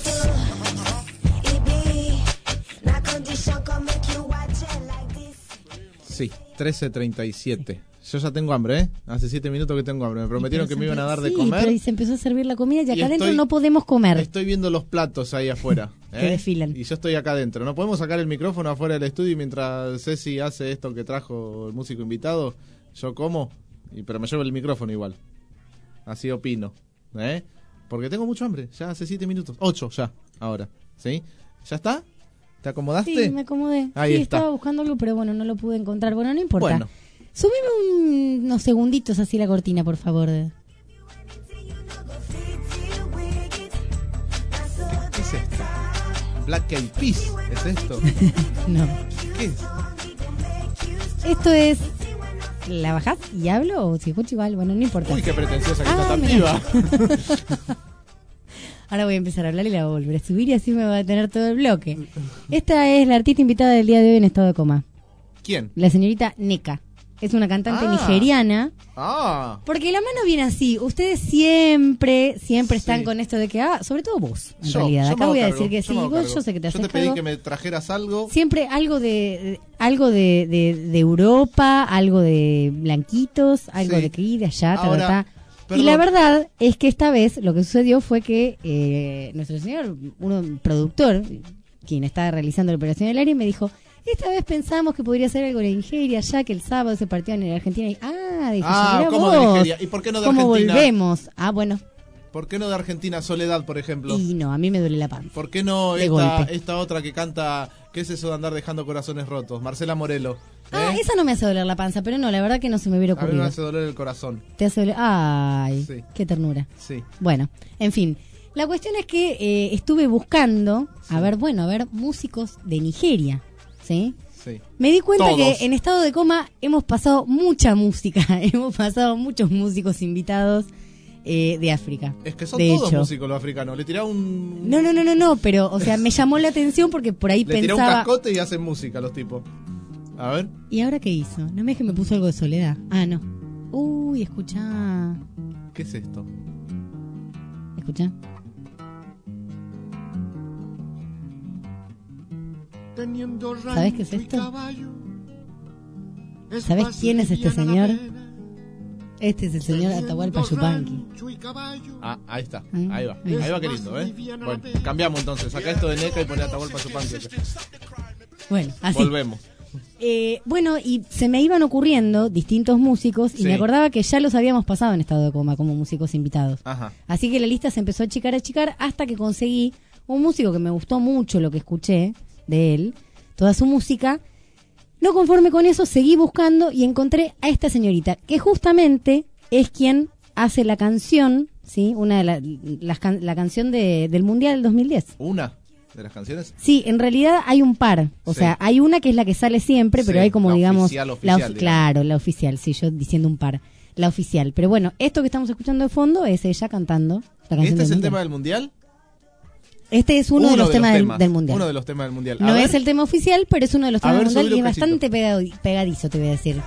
Sí, trece treinta y siete. Yo ya tengo hambre, ¿eh? Hace siete minutos que tengo hambre. Me prometieron que me iban a dar de sí, comer. Pero y se empezó a servir la comida y acá Y adentro estoy- no podemos comer. Estoy viendo los platos ahí afuera. ¿eh? Que desfilan. Y yo estoy acá adentro. No podemos sacar el micrófono afuera del estudio y mientras Ceci hace esto que trajo el músico invitado, yo como, y, pero me llevo el micrófono igual. Así opino. ¿eh? Porque tengo mucho hambre. Ya hace siete minutos. Ocho ya, ahora. ¿Sí? ¿Ya está? ¿Te acomodaste? Sí, me acomodé. Ahí sí, está. estaba buscando algo, pero bueno, no lo pude encontrar. Bueno, no importa. Bueno. Subime un- unos segunditos así la cortina, por favor. ¿Qué es esto? Black Eyed Peas, ¿es esto? No. ¿Qué es? Esto es... ¿La bajás y hablo o se escucha igual? Bueno, no importa. Uy, qué pretenciosa que Ah, está tan mira. piba. Ahora voy a empezar a hablar y la voy a volver a subir y así me va a tener todo el bloque. Esta es la artista invitada del día de hoy en estado de coma. ¿Quién? La señorita Neka. es una cantante Ah. nigeriana. Ah, Porque la mano viene así. Ustedes siempre, siempre están Sí. con esto de que, ah, sobre todo vos, en yo, realidad. yo me Acá hago voy a cargo, decir que yo sí, me hago vos cargo. yo sé que te Yo haces te pedí cargo. que me trajeras algo. Siempre algo de, de- algo de, de, de Europa, algo de blanquitos, algo Sí. de aquí, de allá, ta, ta, Ahora, ta. perdón. Y la verdad es que esta vez lo que sucedió fue que eh, nuestro señor, uno productor, quien está realizando la operación del aire, me dijo, esta vez pensamos que podría ser algo de Nigeria, ya que el sábado se partió en Argentina. Y, ah, dije, Ah, mirá ¿cómo de vos, Nigeria? ¿Y por qué no de ¿cómo Argentina? volvemos? Ah, bueno. ¿Por qué no de Argentina? Soledad, por ejemplo. Y no, a mí me duele la panza. ¿Por qué no De esta, golpe. esta otra que canta, qué es eso de andar dejando corazones rotos? Marcela Morelo. Ah, ¿eh? esa no me hace doler la panza, pero no, la verdad que no se me hubiera A mí me ocurrido. hace doler el corazón. Te hace doler. Ay, Sí. qué ternura. Sí. Bueno, en fin. La cuestión es que eh, estuve buscando, a ver, bueno, a ver, músicos de Nigeria, ¿sí? Sí. Me di cuenta Todos. que en estado de coma hemos pasado mucha música, hemos pasado muchos músicos invitados eh, de África. Es que son de todos hecho. músicos los africanos. Le tirá un... No, no, no, no, no, pero, o sea, me llamó la atención porque por ahí Le tirá un pensaba... cascote y hacen música los tipos. A ver. ¿Y ahora qué hizo? No me es que me puso algo de Soledad. Ah, no. Uy, escuchá. ¿Qué es esto? Escuchá. ¿Sabés qué es esto? ¿Sabés quién es este señor? Este es el señor Atahualpa Yupanqui. Ah, ahí está. Mm. Ahí va. Ahí va. Ahí va, qué lindo, ¿eh? Bueno, cambiamos entonces. Saca esto de Neca y poné Atahualpa Yupanqui. Bueno, así. Volvemos. Eh, bueno, y se me iban ocurriendo distintos músicos y Sí. me acordaba que ya los habíamos pasado en estado de coma como músicos invitados. Ajá. Así que la lista se empezó a achicar, a achicar hasta que conseguí un músico que me gustó mucho lo que escuché de él, toda su música. No conforme con eso, seguí buscando y encontré a esta señorita, que justamente es quien hace la canción, ¿sí? Una de la, las can- la canción de, del Mundial del dos mil diez. ¿Una de las canciones? Sí, en realidad hay un par. O Sí. sea, hay una que es la que sale siempre, pero Sí, hay como, la digamos... oficial, la oficial, of- digamos. claro, la oficial, sí, yo diciendo un par. La oficial. Pero bueno, esto que estamos escuchando de fondo es ella cantando la canción ¿Este del es el Mundial. tema del Mundial? Este es uno, de los temas, del, del Mundial. Uno de los temas del Mundial. A No ver. es el tema oficial, pero es uno de los A temas ver, del Mundial y subile es un bastante pegadi- pegadizo, te voy a decir.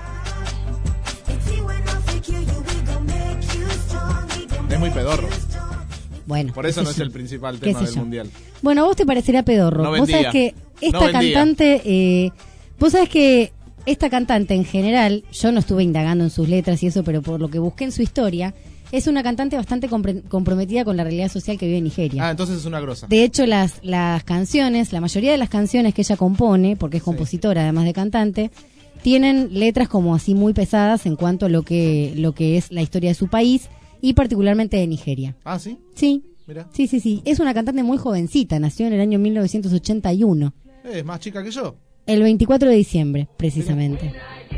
Es muy pedorro. Bueno. Por eso qué no sé es yo. el principal Qué tema sé del yo. Mundial. Bueno, a vos te parecerá pedorro. No vos vendía. sabés que esta No vendía. cantante, eh, vos sabés que esta cantante en general, yo no estuve indagando en sus letras y eso, pero por lo que busqué en su historia, es una cantante bastante compre- comprometida con la realidad social que vive en Nigeria. Ah, entonces es una grosa. De hecho, las, las canciones, la mayoría de las canciones que ella compone, porque es compositora además de cantante, tienen letras como así muy pesadas en cuanto a lo que, lo que es la historia de su país y particularmente de Nigeria. Ah, ¿sí? Sí, Mira. sí, sí, sí. Es una cantante muy jovencita, nació en el año mil novecientos ochenta y uno, Eh, es más chica que yo. el veinticuatro de diciembre, precisamente.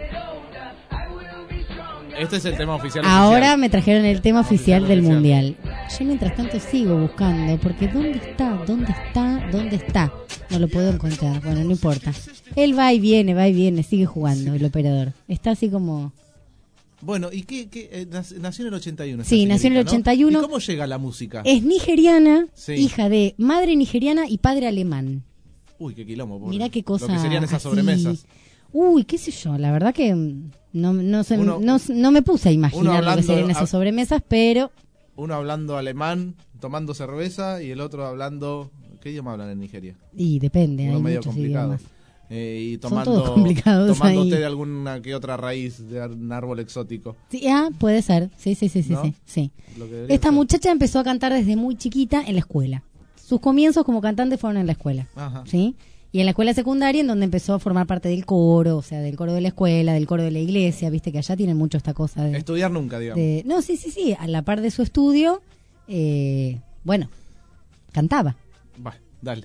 Este es el tema oficial. Ahora oficial. me trajeron el tema oficial del oficial. Mundial. Yo mientras tanto sigo buscando, porque ¿dónde está? ¿Dónde está? ¿Dónde está? No lo puedo encontrar. Bueno, no importa. Él va y viene, va y viene, sigue jugando el operador. Está así como... Bueno, ¿y qué? qué eh, nac- nació en el ochenta y uno. esta Sí, nació en el señorita, ¿no? ochenta y uno. ¿Y cómo llega la música? Es nigeriana, Sí. hija de madre nigeriana y padre alemán. Uy, qué quilombo. pobre. Mirá qué cosa Lo que serían esas así. sobremesas. Uy, qué sé yo, la verdad que mm, no, no, se- Uno- no, no me puse a uno imaginar lo que hablando- serían esas a- sobremesas, pero... Uno hablando alemán, tomando cerveza, y el otro hablando... ¿Qué idioma hablan en Nigeria? Y depende, Uno hay medio muchos complicado. idiomas. Eh, y Son tomando, todos complicados tomando ahí. té de alguna que otra raíz de un árbol exótico. Sí, ah, puede ser. Sí, sí, sí, sí, ¿No? sí, sí. Lo que debería Esta ser. muchacha empezó a cantar desde muy chiquita en la escuela. Sus comienzos como cantante fueron en la escuela. Ajá. ¿Sí? Y en la escuela secundaria en donde empezó a formar parte del coro, o sea, del coro de la escuela, del coro de la iglesia, viste que allá tienen mucho esta cosa de... Estudiar nunca, digamos. de- no, sí, sí, sí, a la par de su estudio, eh, bueno, cantaba. Va, dale.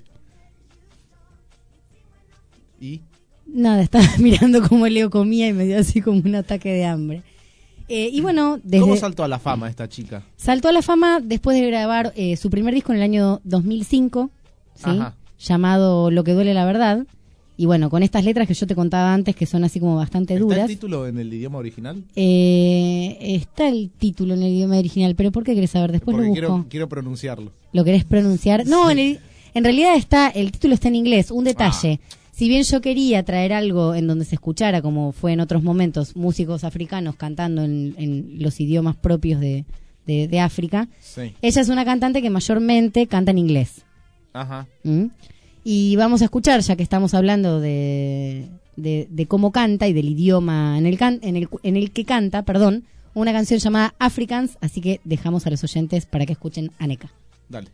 ¿Y? Nada, estaba mirando cómo Leo comía y me dio así como un ataque de hambre. Eh, y bueno, desde... ¿Cómo saltó a la fama esta chica? Saltó a la fama después de grabar eh, su primer disco en el año dos mil cinco, ¿sí? Ajá. Llamado Lo que duele la verdad. Y bueno, con estas letras que yo te contaba antes, que son así como bastante ¿Está duras. el título en el idioma original? Eh, está el título en el idioma original, pero ¿por qué querés saber? Después Porque lo busco. quiero, quiero pronunciarlo. ¿Lo querés pronunciar? No, en, el- en realidad está el título está en inglés. Un detalle. si bien yo quería traer algo en donde se escuchara, como fue en otros momentos, músicos africanos cantando en, en los idiomas propios de, de, de África, Sí. ella es una cantante que mayormente canta en inglés. Ajá. ¿Mm? Y vamos a escuchar, ya que estamos hablando de, de, de cómo canta y del idioma en el, can, en, el, en el que canta, perdón, una canción llamada Africans, así que dejamos a los oyentes para que escuchen a Neka. Dale.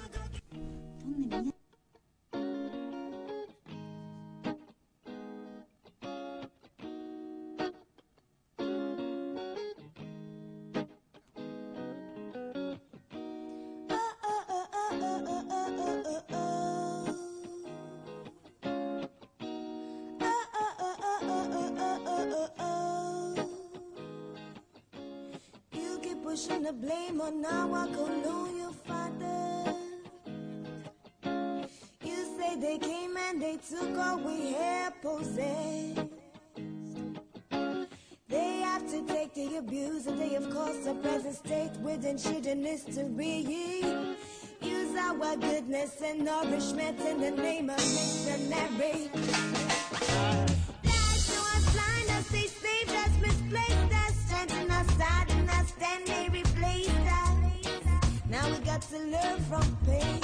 You keep pushing the blame on now I go know your father. You say they came and they took all we had possessed. They have to take the abuse and they have caused a present state with ancient history. Use our goodness and nourishment in the name of missionary. Lies to us, blind us, they saved us, misplaced us, strengthened us, hardened us, then they replaced us. Now we got to learn from pain.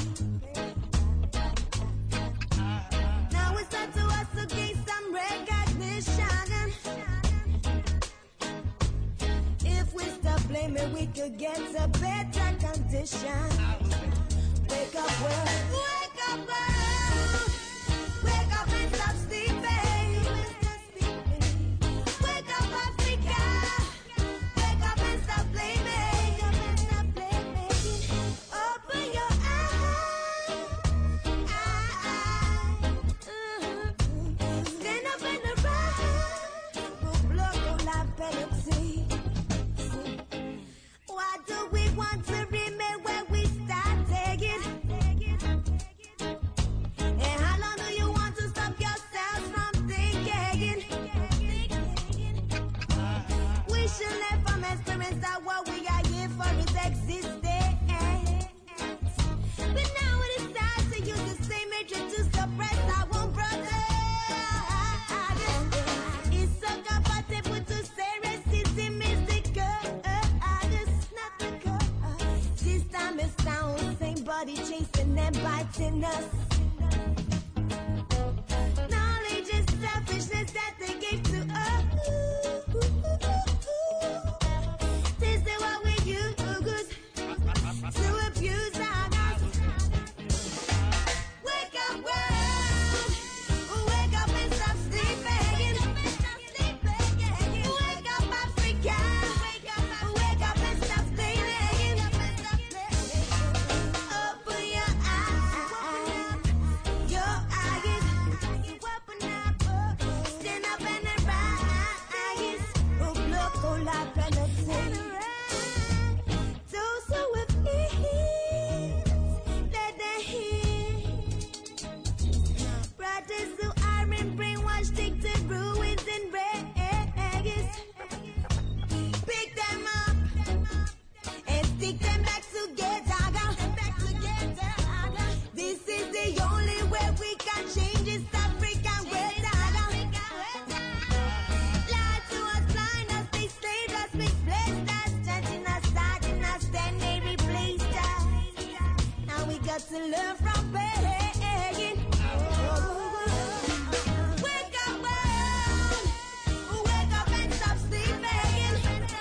Now it's up to us to gain some recognition. If we stop blaming, we could get a better condition. Wake up, world. Wake up, world. Wake up and stop sleeping. Wake up, Africa. Wake up and stop blaming. Open your eyes. Stand up in the rise. We'll block all our penalty. Why do we want to remain where we started? And how long do you want to stop yourselves from thinking? We should learn from experience that what we are here for is existence. But now it is time to use the same hatred to suppress our own brothers. It's so compatible to say racism is the curse, not the curse. This time it's down, same body chasing and biting us. Knowledge is selfishness that they gave to us. This is what we use to abuse our us. Wake up, world. Wake up and stop sleeping. Wake up, Africa. Wake up and stop sleeping. Open your eyes. Your eyes. Open up. Stand up and rise. Look all up and those who have ears, let them hear. Brothers who are in brainwashed, take to ruins and rags. Pick them up and stick them back together. This is the only way we can change this African world. Lie to us, blind us, they slaved us, misplaced us, judging us, starting us, then they replaced us. Now we got to learn from pain. Wake up, world. Wake up and stop sleeping.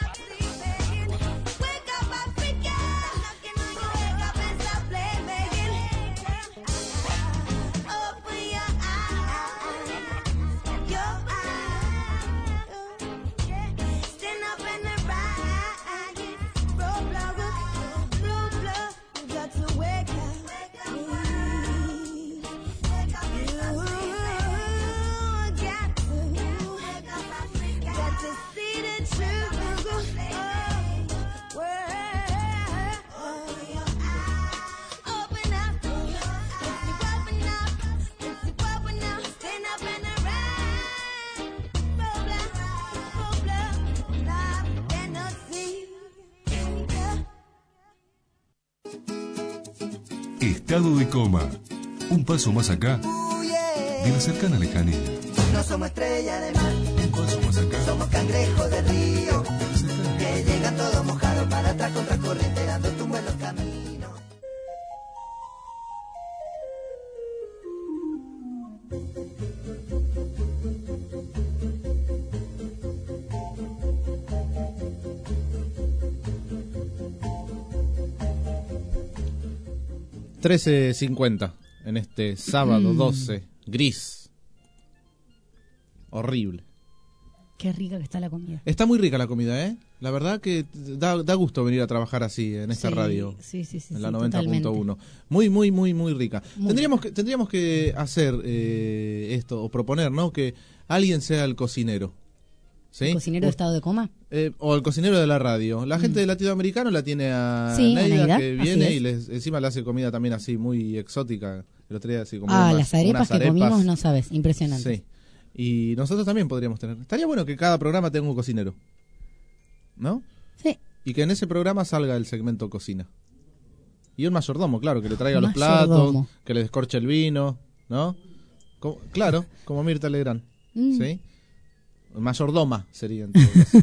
Wake up, Africa. Wake up and stop blaming. Open your eyes. Your eyes. Stand up and rise. Roll blow, roll blow. You got to wake up. Estado de coma. Un paso más acá de la cercana lejanía. No somos estrella de mar, ¿Cuál somos acá? somos cangrejos de río, que llegan todos mojados para atrás contra corriente, dando tumbo en los caminos. trece cincuenta en este sábado Mm. doce, gris. Horrible. Qué rica que está la comida. Está muy rica la comida, ¿eh? La verdad que da, da gusto venir a trabajar así en esta Sí, radio. sí, sí, sí, en la sí, noventa punto uno. totalmente. Muy, muy, muy, muy rica. Muy tendríamos que tendríamos que hacer eh, esto, o proponer, ¿no? Que alguien sea el cocinero. ¿Sí? ¿El cocinero de estado de coma? Eh, o el cocinero de la radio. La gente de Latinoamericano la tiene a Sí, a Neida, Neida, que así viene es. y les, encima le hace comida también así muy exótica. El otro día así como Ah, unas- las arepas unas que arepas. comimos, no sabes, impresionante. Sí. Y nosotros también podríamos tener. Estaría bueno que cada programa tenga un cocinero. ¿No? Sí. Y que en ese programa salga el segmento cocina. Y un mayordomo, claro, que le traiga los Mayordomo. platos, que le descorche el vino, ¿no? Como- claro, como Mirta Legrand. Mm. ¿Sí? Mayordoma sería en todo caso.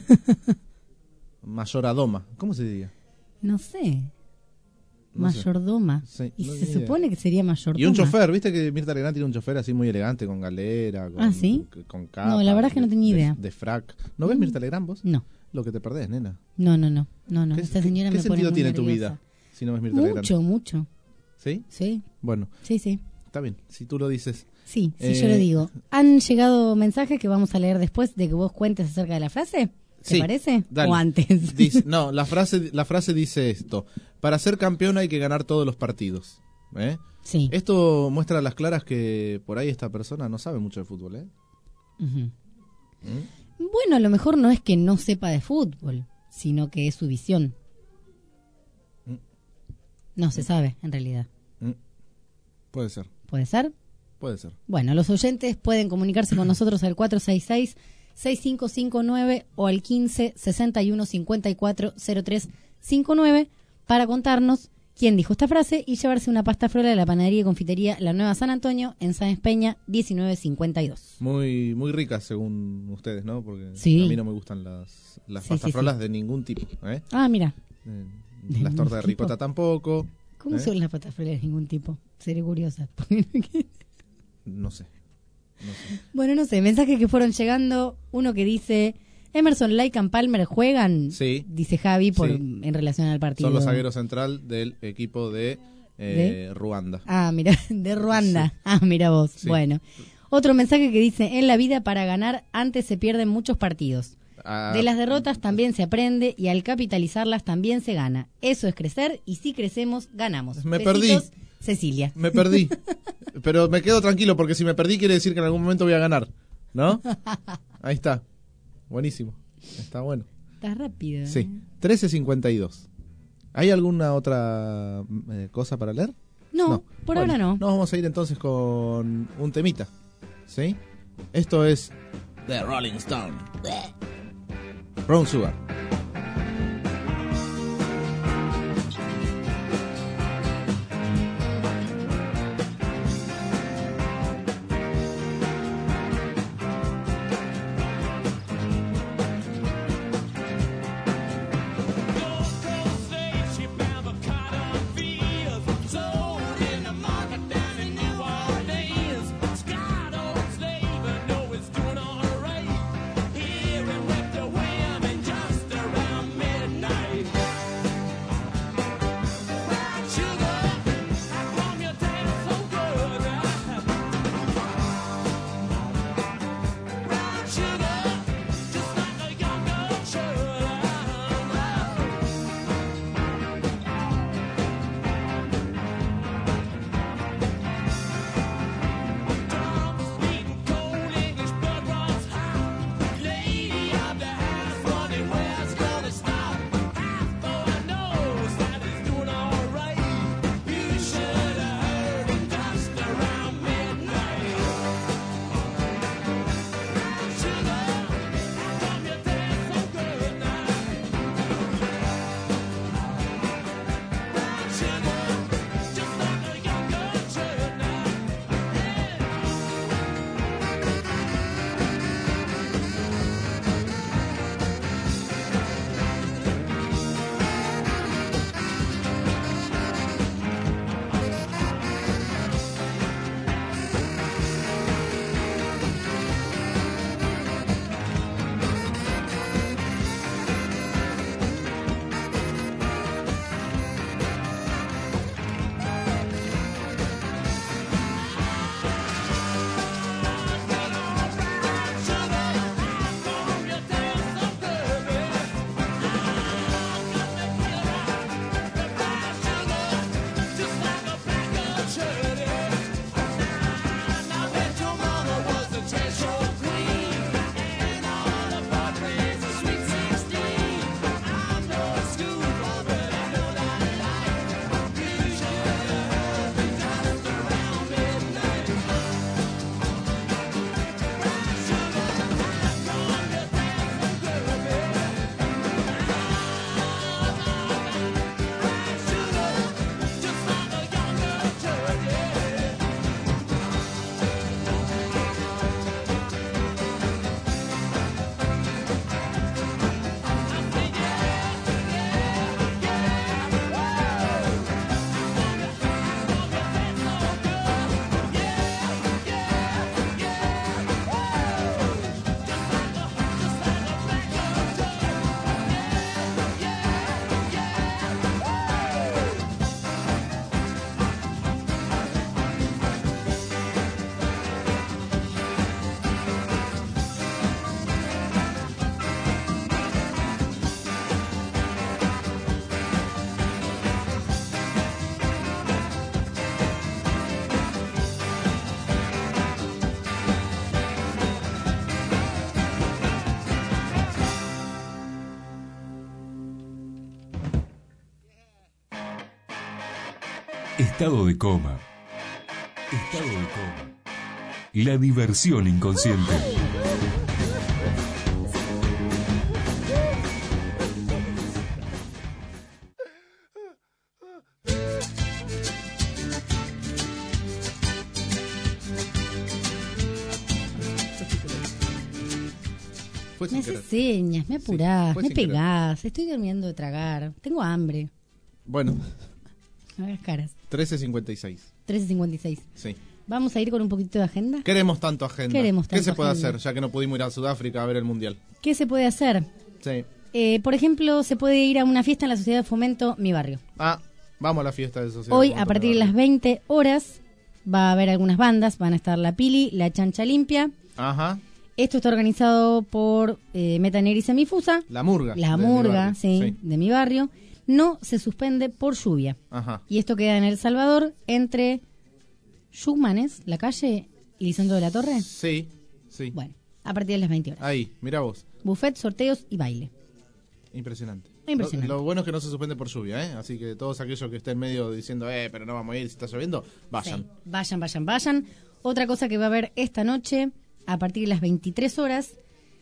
Mayoradoma. ¿Cómo se diría? No sé. No sé. Mayordoma. Sí, y no se ni idea. supone que sería mayordoma. Y un chofer, ¿viste que Mirta Legrand tiene un chofer así muy elegante, con galera, con, Ah, ¿sí? con capa? No, la verdad es que no de- tenía de- idea. De, frac. ¿No ves Mm. Mirta Legrand vos? No. Lo que te perdés, nena. No, no, no. No, no. ¿Qué, Esta señora qué me pone sentido muy tiene tu nerviosa. vida si no ves Mirta Legrand? Mucho, mucho. ¿Sí? Sí. Bueno, Sí, sí. está bien, si tú lo dices. Sí, sí, Eh, yo lo digo. Han llegado mensajes que vamos a leer después de que vos cuentes acerca de la frase. ¿Te Sí, parece? dale. ¿O antes? Dice- no, la frase, la frase dice esto. Para ser campeón hay que ganar todos los partidos. ¿Eh? Sí. Esto muestra a las claras que por ahí esta persona no sabe mucho de fútbol, ¿eh? Ujú. ¿Mm? Bueno, a lo mejor no es que no sepa de fútbol, sino que es su visión. Mm. No se sabe, en realidad. Mm. Puede ser, ¿Puede ser? puede ser. Bueno, los oyentes pueden comunicarse con nosotros al cuatro seis seis, seis cinco cinco nueve o al quince, sesenta y uno, cincuenta y cuatro, cero tres cincuenta y nueve para contarnos quién dijo esta frase y llevarse una pasta flora de la panadería y confitería La Nueva San Antonio en Sáenz Peña diecinueve cincuenta y dos. Muy muy ricas según ustedes, ¿no? Porque Sí. a mí no me gustan las, las Sí, pastas sí, frolas sí. de ningún tipo, ¿eh? Ah, mira. Eh, ¿De las tortas de ningún ricota tipo? tampoco. ¿Cómo ¿eh? son las patas floras de ningún tipo? Seré curiosa. No sé. No sé. Bueno, no sé, mensajes que fueron llegando. Uno que dice, Emerson, Lake and Palmer juegan, Sí. dice Javi, por, Sí. en relación al partido. Son los zagueros central del equipo de, eh, Ruanda. Ah, mira, de Ruanda. Ah, mira vos. Sí. Bueno. Otro mensaje que dice, en la vida para ganar antes se pierden muchos partidos. Ah, De las derrotas también se aprende y al capitalizarlas también se gana. Eso es crecer y si crecemos, ganamos. Me Besitos, perdí. Cecilia. Me perdí. Pero me quedo tranquilo porque si me perdí quiere decir que en algún momento voy a ganar. ¿No? Ahí está. Buenísimo. Está bueno. Estás rápido. ¿eh? Sí. trece cincuenta y dos. ¿Hay alguna otra eh, cosa para leer? No, por Bueno, ahora no. Nos vamos a ir entonces con un temita. ¿Sí? Esto es The Rolling Stone. Brown Sugar. Just Estado de coma. Estado de coma. La diversión inconsciente. Fue Me sin haces querer. señas, me apurás, fue me sin querer. pegás, estoy terminando de tragar, tengo hambre. Bueno, No hagas caras. trece cincuenta y seis. trece cincuenta y seis. Sí. Vamos a ir con un poquito de agenda. Queremos tanto agenda. Queremos ¿Qué tanto se puede agenda. hacer ya que no pudimos ir a Sudáfrica a ver el Mundial? ¿Qué se puede hacer? Sí. Eh, por ejemplo, se puede ir a una fiesta en la Sociedad de Fomento Mi Barrio. Ah, vamos a la fiesta de Sociedad. Hoy, Fomento a partir Mi de las Barrio. veinte horas, va a haber algunas bandas. Van a estar La Pili, La Chancha Limpia. Ajá. Esto está organizado por eh, Metaner y Semifusa. La Murga. La de mi Murga, barrio. sí, de mi barrio. No se suspende por lluvia. Ajá. Y esto queda en El Salvador, entre Schumanes, la calle, y Lisandro de la Torre. Sí, sí. Bueno, a partir de las veinte horas. Ahí, mira vos. Buffet, sorteos y baile. Impresionante. Impresionante. Lo, lo bueno es que no se suspende por lluvia, ¿eh? Así que todos aquellos que estén medio diciendo, eh, pero no vamos a ir si está lloviendo, vayan. Sí, vayan, vayan, vayan. Otra cosa que va a haber esta noche, a partir de las veintitrés horas,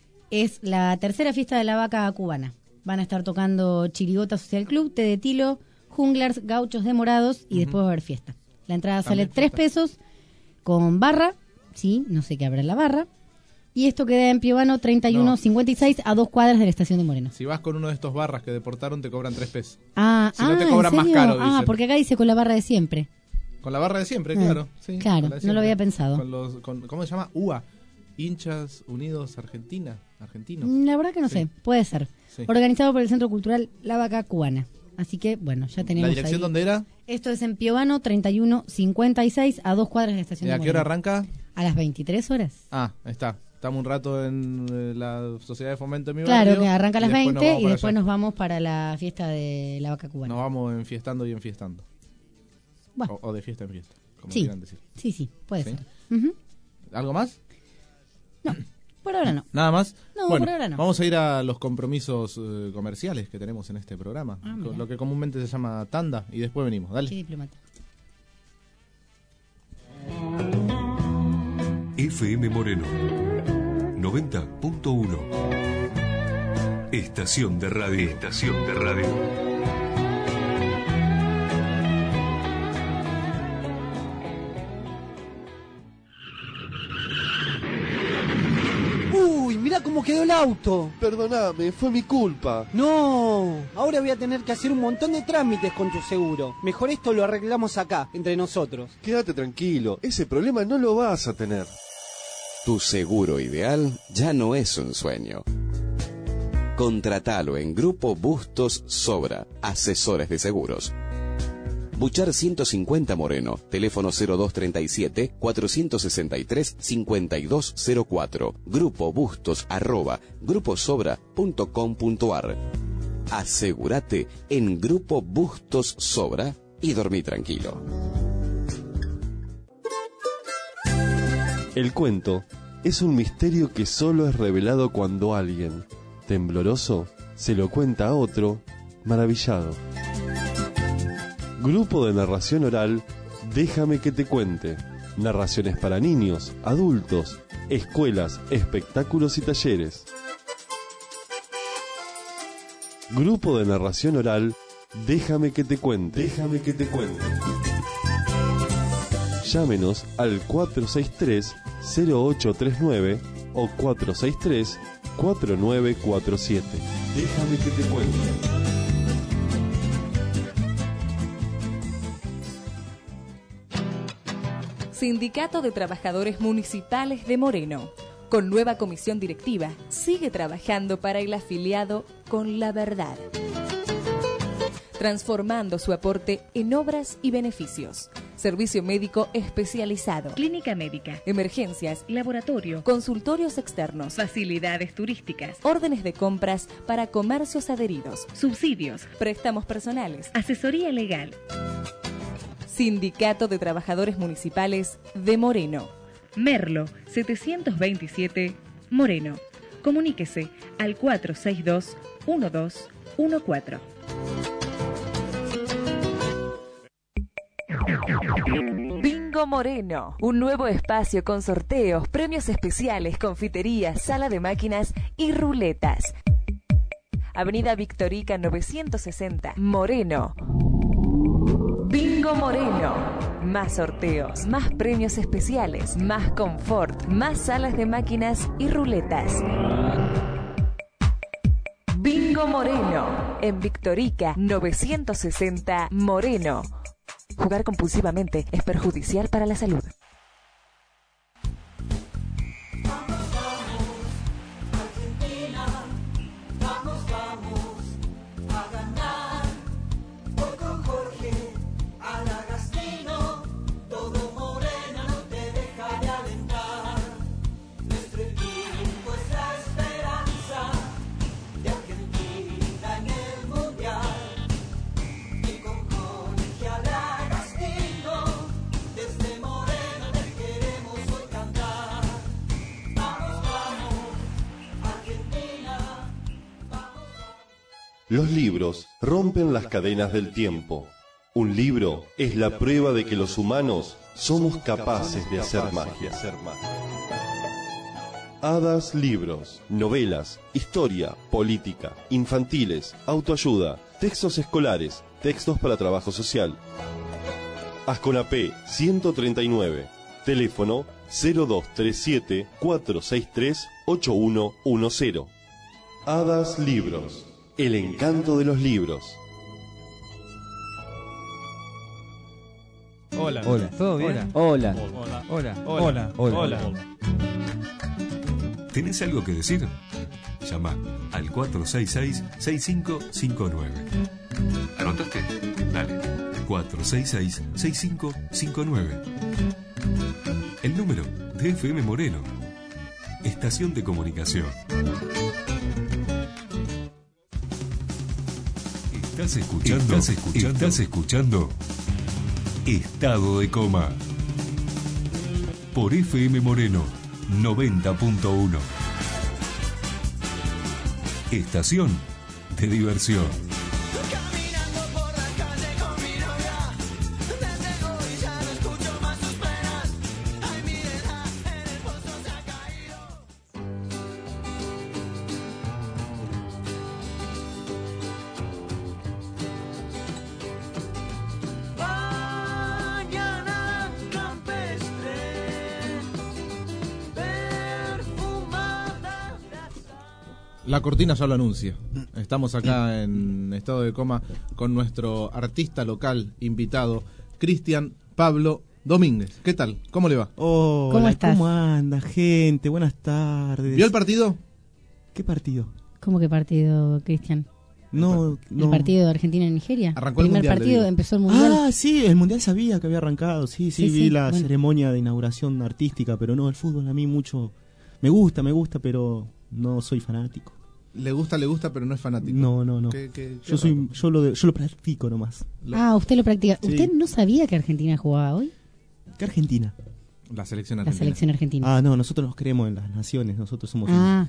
es la tercera fiesta de la vaca cubana. Van a estar tocando Chirigota Social Club, Té de Tilo, Junglers, Gauchos de Morados y después va a haber fiesta. La entrada sale También tres fiesta. pesos con barra, sí, no sé qué habrá en la barra. Y esto queda en Piovano treinta y uno cincuenta y seis a dos cuadras de la estación de Moreno. Si vas con uno de estos barras que deportaron, te cobran tres pesos. Ah, Si no te ah, cobran ¿en más serio? caro, Ah, dicen. porque acá dice con la barra de siempre. Con la barra de siempre, Ah, claro. Sí, claro, con la de no lo siempre. había pensado. Con los, con- ¿Cómo se llama? U A. Hinchas Unidos Argentina. Argentinos. La verdad que no Sí. sé, puede ser. Sí. Organizado por el Centro Cultural La Vaca Cubana. Así que, bueno, ya tenemos ¿La dirección ahí. dónde era? Esto es en Piovano treinta y uno cincuenta y seis a dos cuadras de la estación ¿Y de a qué hora Moreno. arranca? A las veintitrés horas. Ah, ahí está. Estamos un rato en eh, la Sociedad de Fomento de mi Claro, barrio. que arranca a y las después nos veinte vamos y para después allá. nos vamos para la fiesta de La Vaca Cubana. Nos vamos enfiestando y enfiestando. Bueno. O, o de fiesta en fiesta, como Sí. quieran decir. Sí, sí, puede ¿Sí? ser. Ujú. ¿Algo más? Por ahora no. ¿Nada más? No, bueno, por ahora no. vamos a ir a los compromisos eh, comerciales que tenemos en este programa. Ah, con mira. lo que comúnmente se llama tanda. Y después venimos. Dale. Qué diplomata. F M Moreno noventa punto uno. Estación de radio. Estación de radio. Uy, mirá cómo quedó el auto. Perdóname, fue mi culpa. No, ahora voy a tener que hacer un montón de trámites con tu seguro. Mejor esto lo arreglamos acá, entre nosotros. Quédate tranquilo, ese problema no lo vas a tener. Tu seguro ideal ya no es un sueño. Contratalo en Grupo Bustos Sobra, asesores de seguros. Buchar ciento cincuenta Moreno, teléfono cero dos treinta y siete, cuatrocientos sesenta y tres, cincuenta y dos cero cuatro, Grupo Bustos arroba gruposobra punto com punto ar. Asegúrate en Grupo Bustos Sobra y dormí tranquilo. El cuento es un misterio que solo es revelado cuando alguien, tembloroso, se lo cuenta a otro, maravillado. Grupo de narración oral, Déjame que te cuente. Narraciones para niños, adultos, escuelas, espectáculos y talleres. Grupo de narración oral, Déjame que te cuente. Déjame que te cuente. Llámenos al cuatro seis tres, cero ocho tres nueve o cuatro seis tres, cuatro nueve cuatro siete. Déjame que te cuente. Sindicato de Trabajadores Municipales de Moreno. Con nueva comisión directiva, sigue trabajando para el afiliado con la verdad, transformando su aporte en obras y beneficios. Servicio médico especializado, Clínica médica, emergencias, laboratorio, consultorios externos, facilidades turísticas, órdenes de compras para comercios adheridos, subsidios, préstamos personales, asesoría legal. Sindicato de Trabajadores Municipales de Moreno. Merlo setecientos veintisiete, Moreno. Comuníquese al cuatro seis dos, uno dos uno cuatro. Bingo Moreno, un nuevo espacio con sorteos, premios especiales, confiterías, sala de máquinas y ruletas. Avenida Victorica novecientos sesenta, Moreno. Bingo Moreno. Más sorteos, más premios especiales, más confort, más salas de máquinas y ruletas. Bingo Moreno, en Victorica novecientos sesenta, Moreno. Jugar compulsivamente es perjudicial para la salud. Vamos, vamos a ganar. Voy con Jorge a la Gastino. Todo Morena no te deja de alentar. Nuestro equipo es la esperanza de Argentina en el Mundial. Y con Jorge a la Gastino, desde Morena te queremos hoy cantar. Vamos, vamos, Argentina. Los libros rompen las cadenas del tiempo. Un libro es la prueba de que los humanos somos capaces de hacer magia. Hadas Libros, novelas, historia, política, infantiles, autoayuda, textos escolares, textos para trabajo social. Asconapé ciento treinta y nueve, teléfono cero dos tres siete, cuatro seis tres, ocho uno uno cero. Hadas Libros, el encanto de los libros. Hola. Hola. ¿Todo bien? Hola. Hola. Hola. Hola. Hola. Hola. ¿Tenés algo que decir? Llama al cuatro seis seis, seis cinco cinco nueve. ¿Anotaste? Dale. cuatro seis seis, seis cinco cinco nueve. El número de F M Moreno. Estación de comunicación. Estás escuchando, estás escuchando, estás escuchando Estado de Coma por F M Moreno noventa punto uno. Estación de diversión. Mañana campestre, perfumada. La cortina ya lo anuncia. Estamos acá en Estado de Coma con nuestro artista local invitado, Cristian Pablo Domínguez. ¿Qué tal? ¿Cómo le va? Hola, ¿Cómo estás? ¿Cómo anda, gente? Buenas tardes. ¿Vio el partido? ¿Qué partido? ¿Cómo que partido, Cristian? No, no. ¿El partido de Argentina y Nigeria? Arrancó el Primer Mundial, le partido, digo. empezó el Mundial. Ah, sí, el Mundial sabía que había arrancado. Sí, sí, Sí, vi sí, la bueno. ceremonia de inauguración artística, pero no, el fútbol a mí mucho... Me gusta, me gusta, pero no soy fanático. Le gusta, le gusta, pero no es fanático. No, no, no. ¿Qué- qué- qué yo soy, raro? yo lo, de- yo lo practico nomás. Ah, usted lo practica. Sí. ¿Usted no sabía que Argentina jugaba hoy? ¿Qué Argentina? La selección La argentina. selección argentina. Ah, no, nosotros nos creemos en las naciones, nosotros somos Ah,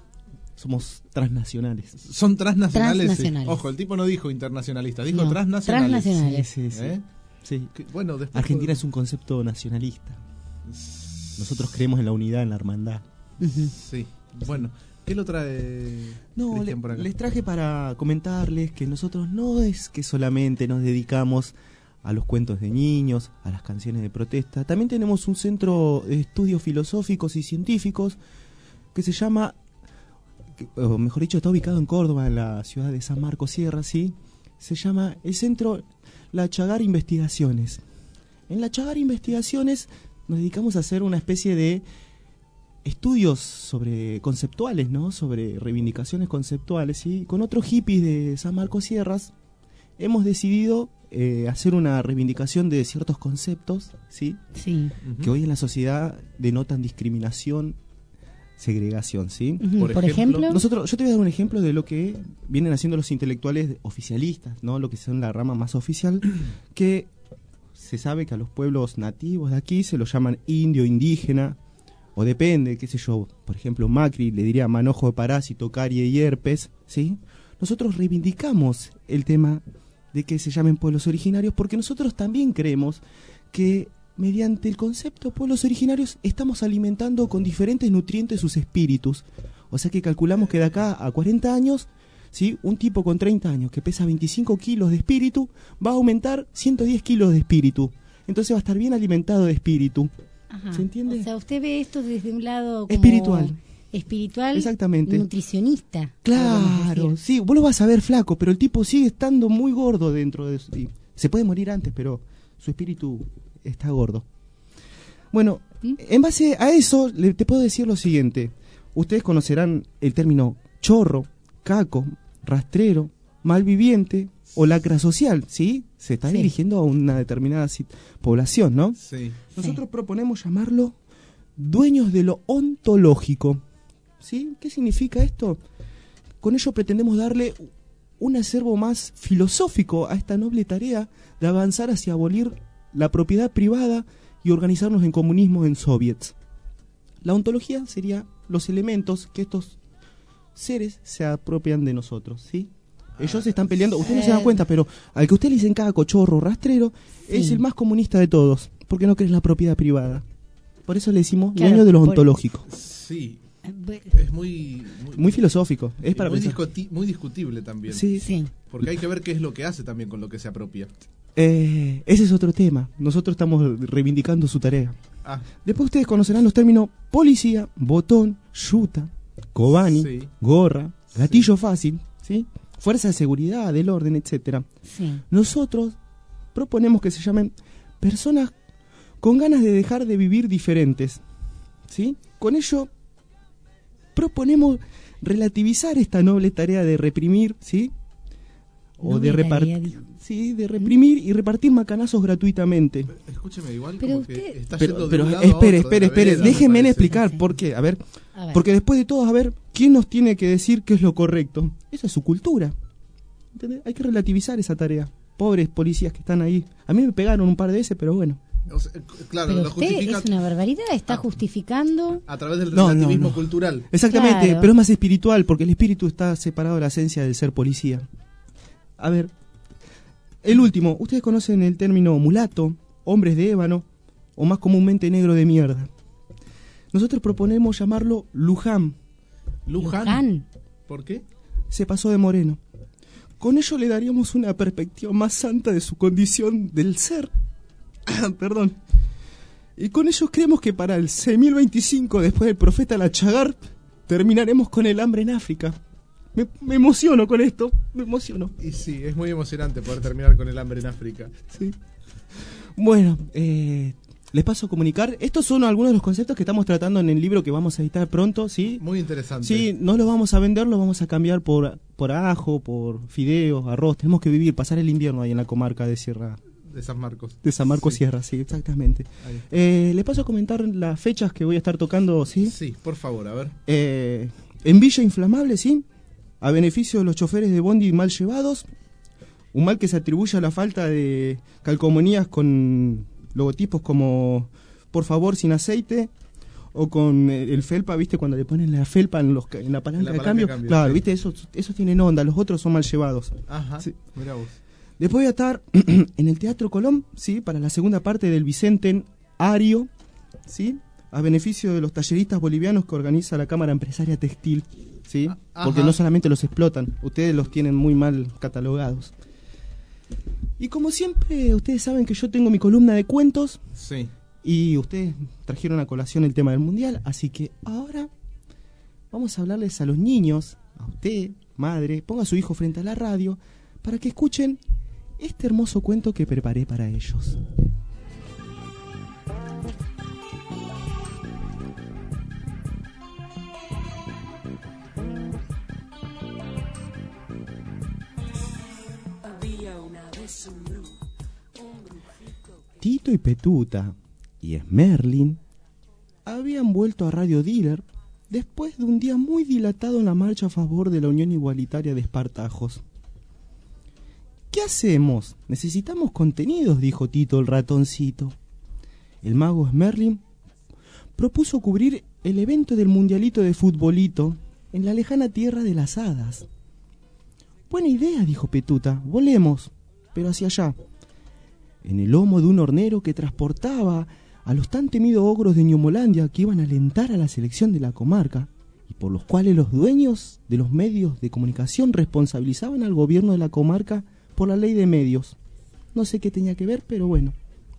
somos transnacionales. Son transnacionales. Transnacionales. Ojo, el tipo no dijo internacionalista, dijo No, transnacionales. transnacionales. Sí, sí, sí. ¿Eh? Sí. Que- bueno, después Argentina es un concepto nacionalista. Nosotros creemos en la unidad, en la hermandad. ujú. Sí. Bueno, ¿qué lo trae No, Cristian le- por acá? les traje para comentarles que nosotros no es que solamente nos dedicamos a los cuentos de niños, a las canciones de protesta. También tenemos un centro de estudios filosóficos y científicos que se llama, que- o mejor dicho, está ubicado en Córdoba, en la ciudad de San Marcos Sierra, ¿sí? Se llama el centro La Chagar Investigaciones. En La Chagar Investigaciones nos dedicamos a hacer una especie de estudios sobre conceptuales, ¿no? Sobre reivindicaciones conceptuales, ¿sí? Con otros hippies de San Marcos Sierras hemos decidido eh, hacer una reivindicación de ciertos conceptos, ¿sí? Sí. Que hoy en la sociedad denotan discriminación, segregación, ¿sí? Ujú. Por Por ejemplo, ejemplo. nosotros, yo te voy a dar un ejemplo de lo que vienen haciendo los intelectuales oficialistas, ¿no? Lo que son la rama más oficial, que se sabe que a los pueblos nativos de aquí se los llaman indio, indígena, o depende, qué sé yo, por ejemplo, Macri le diría manojo de parásito, carie y herpes, ¿sí? Nosotros reivindicamos el tema de que se llamen pueblos originarios porque nosotros también creemos que mediante el concepto pueblos originarios estamos alimentando con diferentes nutrientes sus espíritus. O sea que calculamos que de acá a cuarenta años, ¿sí?, un tipo con treinta años que pesa veinticinco kilos de espíritu va a aumentar ciento diez kilos de espíritu. Entonces va a estar bien alimentado de espíritu. Ajá. ¿Se entiende? O sea, usted ve esto desde un lado como espiritual. Espiritual. Exactamente. Nutricionista. Claro, sí, vos lo vas a ver flaco, pero el tipo sigue estando muy gordo dentro de su... Se puede morir antes, pero su espíritu está gordo. Bueno, ¿Mm? en base a eso, le, te puedo decir lo siguiente. Ustedes conocerán el término chorro, caco, rastrero, malviviente o lacra social, ¿sí? Se está sí. dirigiendo a una determinada población, ¿no? Sí. Nosotros sí. proponemos llamarlo dueños de lo ontológico, ¿sí? ¿Qué significa esto? Con ello pretendemos darle un acervo más filosófico a esta noble tarea de avanzar hacia abolir la propiedad privada y organizarnos en comunismo en soviets. La ontología sería los elementos que estos seres se apropian de nosotros, ¿sí? Ellos se están peleando, ustedes no se dan cuenta, pero al que usted le dicen cada cochorro, rastrero, sí. es el más comunista de todos, porque no cree en la propiedad privada. Por eso le decimos claro, dueño de los ontológicos. Sí, es muy... Muy, muy filosófico, es para muy, discuti muy discutible también. Sí, sí. Porque hay que ver qué es lo que hace también con lo que se apropia. Eh, ese es otro tema, nosotros estamos reivindicando su tarea. Ah. Después ustedes conocerán los términos policía, botón, yuta, cobani, sí. gorra, gatillo sí. fácil, ¿sí? Fuerza de seguridad, del orden, etcétera. Sí. Nosotros proponemos que se llamen personas con ganas de dejar de vivir diferentes, ¿sí? Con ello proponemos relativizar esta noble tarea de reprimir, ¿sí? O de repartir, sí, de reprimir y repartir macanazos gratuitamente. Escúcheme, igual pero como usted... que está pero, yendo de pero un lado espere, a otro espere, de espere, vereda, déjeme me explicar sí. por qué. A ver, a ver, porque después de todo, a ver, ¿quién nos tiene que decir qué es lo correcto? Esa es su cultura. ¿Entendés? Hay que relativizar esa tarea. Pobres policías que están ahí. A mí me pegaron un par de veces, pero bueno. O sea, claro, pero lo usted justifica es una barbaridad, está ah, justificando a través del no, relativismo no, no. cultural. Exactamente, claro. pero es más espiritual, porque el espíritu está separado de la esencia del ser policía. A ver, el último, ustedes conocen el término mulato, hombres de ébano, o más comúnmente negro de mierda. Nosotros proponemos llamarlo Luján. Luján. Luján. ¿Por qué? Se pasó de moreno. Con ello le daríamos una perspectiva más santa de su condición del ser. Perdón. Y con ello creemos que para el seis mil veinticinco, después del profeta Lachagar, terminaremos con el hambre en África. Me, me emociono con esto, me emociono. Y sí, es muy emocionante poder terminar con el hambre en África. Sí. Bueno, eh, les paso a comunicar. Estos son algunos de los conceptos que estamos tratando en el libro que vamos a editar pronto, ¿sí? Muy interesante. Sí, no los vamos a vender, los vamos a cambiar por, por ajo, por fideos, arroz. Tenemos que vivir, pasar el invierno ahí en la comarca de Sierra... De San Marcos. De San Marcos sí. Sierra, sí, exactamente. Eh, les paso a comentar las fechas que voy a estar tocando, ¿sí? Sí, por favor, a ver. Eh, en Villa Inflamable, ¿sí? A beneficio de los choferes de bondi mal llevados. Un mal que se atribuye a la falta de calcomanías con logotipos como por favor sin aceite, o con el felpa, ¿viste? Cuando le ponen la felpa en, los, en la palanca, en la palanca de, cambio. de cambio. Claro, sí. ¿Viste? Esos, esos tienen onda, los otros son mal llevados. Ajá, sí. Mirá vos. Después voy a estar en el Teatro Colón, ¿sí? Para la segunda parte del Bicentenario, ¿sí? A beneficio de los talleristas bolivianos que organiza la Cámara Empresaria Textil, ¿sí? Ah, porque no solamente los explotan, ustedes los tienen muy mal catalogados. Y como siempre, ustedes saben que yo tengo mi columna de cuentos. Sí. Y ustedes trajeron a colación el tema del mundial, así que ahora vamos a hablarles a los niños, a usted, madre, ponga a su hijo frente a la radio, para que escuchen este hermoso cuento que preparé para ellos. Tito y Petuta y Smerlin habían vuelto a Radio Dealer después de un día muy dilatado en la marcha a favor de la Unión Igualitaria de Espartajos. ¿Qué hacemos? Necesitamos contenidos, dijo Tito el ratoncito. El mago Smerlin propuso cubrir el evento del mundialito de futbolito en la lejana tierra de las hadas. Buena idea, dijo Petuta, volemos, pero hacia allá. en el lomo de un hornero que transportaba a los tan temidos ogros de Ñomolandia que iban a alentar a la selección de la comarca y por los cuales los dueños de los medios de comunicación responsabilizaban al gobierno de la comarca por la ley de medios. No sé qué tenía que ver, pero bueno.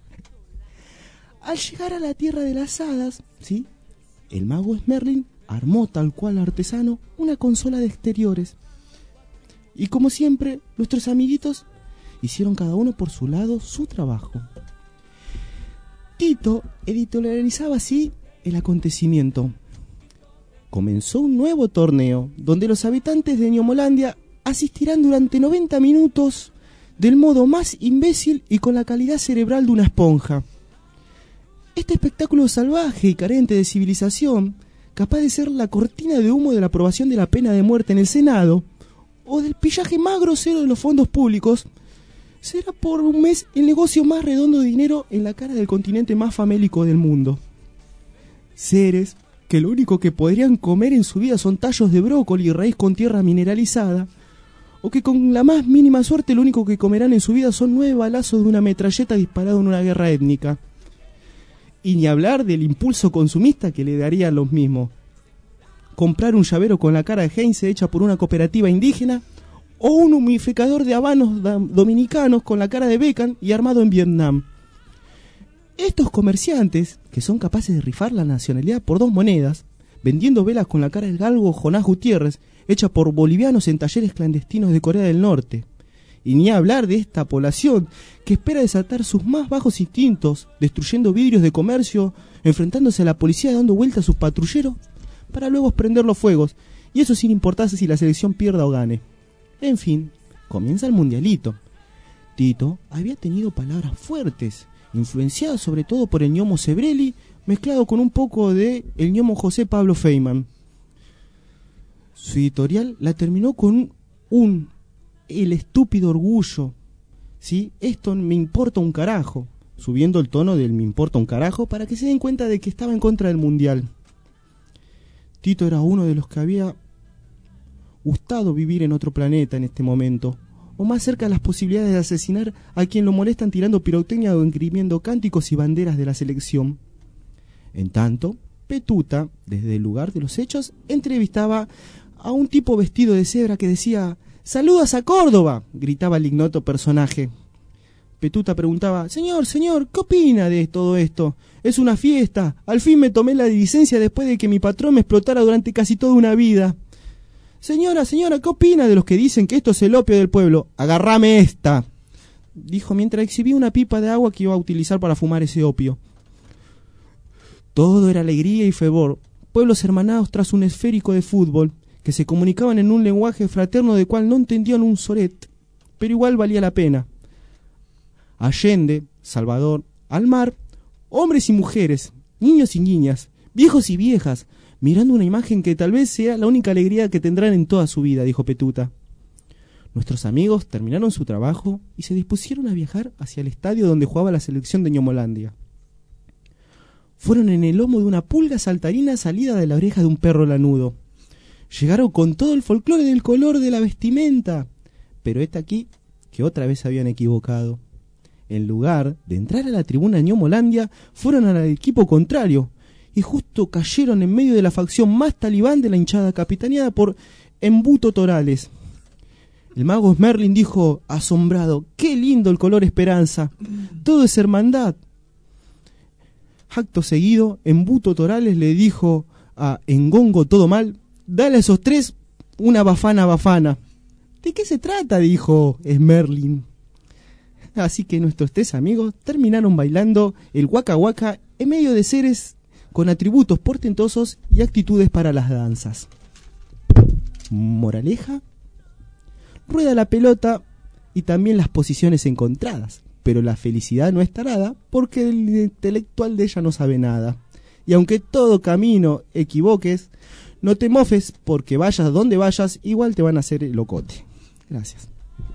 Al llegar a la tierra de las hadas, ¿sí?, el mago Merlin armó tal cual artesano una consola de exteriores. Y como siempre, nuestros amiguitos hicieron cada uno por su lado su trabajo. Tito editorializaba así el acontecimiento. Comenzó un nuevo torneo, donde los habitantes de Ñomolandia asistirán durante noventa minutos del modo más imbécil y con la calidad cerebral de una esponja. Este espectáculo salvaje y carente de civilización, capaz de ser la cortina de humo de la aprobación de la pena de muerte en el Senado, o del pillaje más grosero de los fondos públicos, será por un mes el negocio más redondo de dinero en la cara del continente más famélico del mundo. Seres que lo único que podrían comer en su vida son tallos de brócoli y raíz con tierra mineralizada, o que con la más mínima suerte lo único que comerán en su vida son nueve balazos de una metralleta disparado en una guerra étnica. Y ni hablar del impulso consumista que le daría a los mismos. Comprar un llavero con la cara de Heinze hecha por una cooperativa indígena, o un humidificador de habanos dominicanos con la cara de Beckham y armado en Vietnam. Estos comerciantes, que son capaces de rifar la nacionalidad por dos monedas, vendiendo velas con la cara del galgo Jonás Gutiérrez, hecha por bolivianos en talleres clandestinos de Corea del Norte. Y ni hablar de esta población que espera desatar sus más bajos instintos, destruyendo vidrios de comercio, enfrentándose a la policía dando vuelta a sus patrulleros, para luego prender los fuegos, y eso sin importarse si la selección pierda o gane. En fin, comienza el mundialito. Tito había tenido palabras fuertes, influenciadas sobre todo por el ñomo Sebrelli, mezclado con un poco de el ñomo José Pablo Feynman. Su editorial la terminó con un el estúpido orgullo, ¿sí? Esto me importa un carajo, subiendo el tono del me importa un carajo para que se den cuenta de que estaba en contra del mundial. Tito era uno de los que había gustado vivir en otro planeta en este momento, o más cerca de las posibilidades de asesinar a quien lo molestan tirando pirotecnia o esgrimiendo cánticos y banderas de la selección. En tanto, Petuta, desde el lugar de los hechos, entrevistaba a un tipo vestido de cebra que decía: ¡Saludas a Córdoba!, gritaba el ignoto personaje. Petuta preguntaba: Señor, señor, ¿qué opina de todo esto? Es una fiesta, al fin me tomé la licencia después de que mi patrón me explotara durante casi toda una vida. Señora, señora, ¿qué opina de los que dicen que esto es el opio del pueblo? Agarrame esta, dijo mientras exhibía una pipa de agua que iba a utilizar para fumar ese opio. Todo era alegría y fervor, pueblos hermanados tras un esférico de fútbol, que se comunicaban en un lenguaje fraterno del cual no entendían un soret, pero igual valía la pena. Allende, Salvador, al mar, hombres y mujeres, niños y niñas, viejos y viejas, mirando una imagen que tal vez sea la única alegría que tendrán en toda su vida, dijo Petuta. Nuestros amigos terminaron su trabajo y se dispusieron a viajar hacia el estadio donde jugaba la selección de Ñomolandia. Fueron en el lomo de una pulga saltarina salida de la oreja de un perro lanudo. Llegaron con todo el folclore del color de la vestimenta, pero está aquí que otra vez habían equivocado. En lugar de entrar a la tribuna Ñomolandia, fueron al equipo contrario, y justo cayeron en medio de la facción más talibán de la hinchada, capitaneada por Embuto Torales. El mago Merlin dijo, asombrado: ¡qué lindo el color esperanza! ¡Todo es hermandad! Acto seguido, Embuto Torales le dijo a Engongo Todo Mal: dale a esos tres una bafana bafana. ¿De qué se trata?, dijo Merlin. Así que nuestros tres amigos terminaron bailando el Waka Waka en medio de seres con atributos portentosos y actitudes para las danzas. Moraleja: rueda la pelota y también las posiciones encontradas, pero la felicidad no es tarada porque el intelectual de ella no sabe nada. Y aunque todo camino equivoques, no te mofes porque vayas donde vayas, igual te van a hacer el locote. Gracias.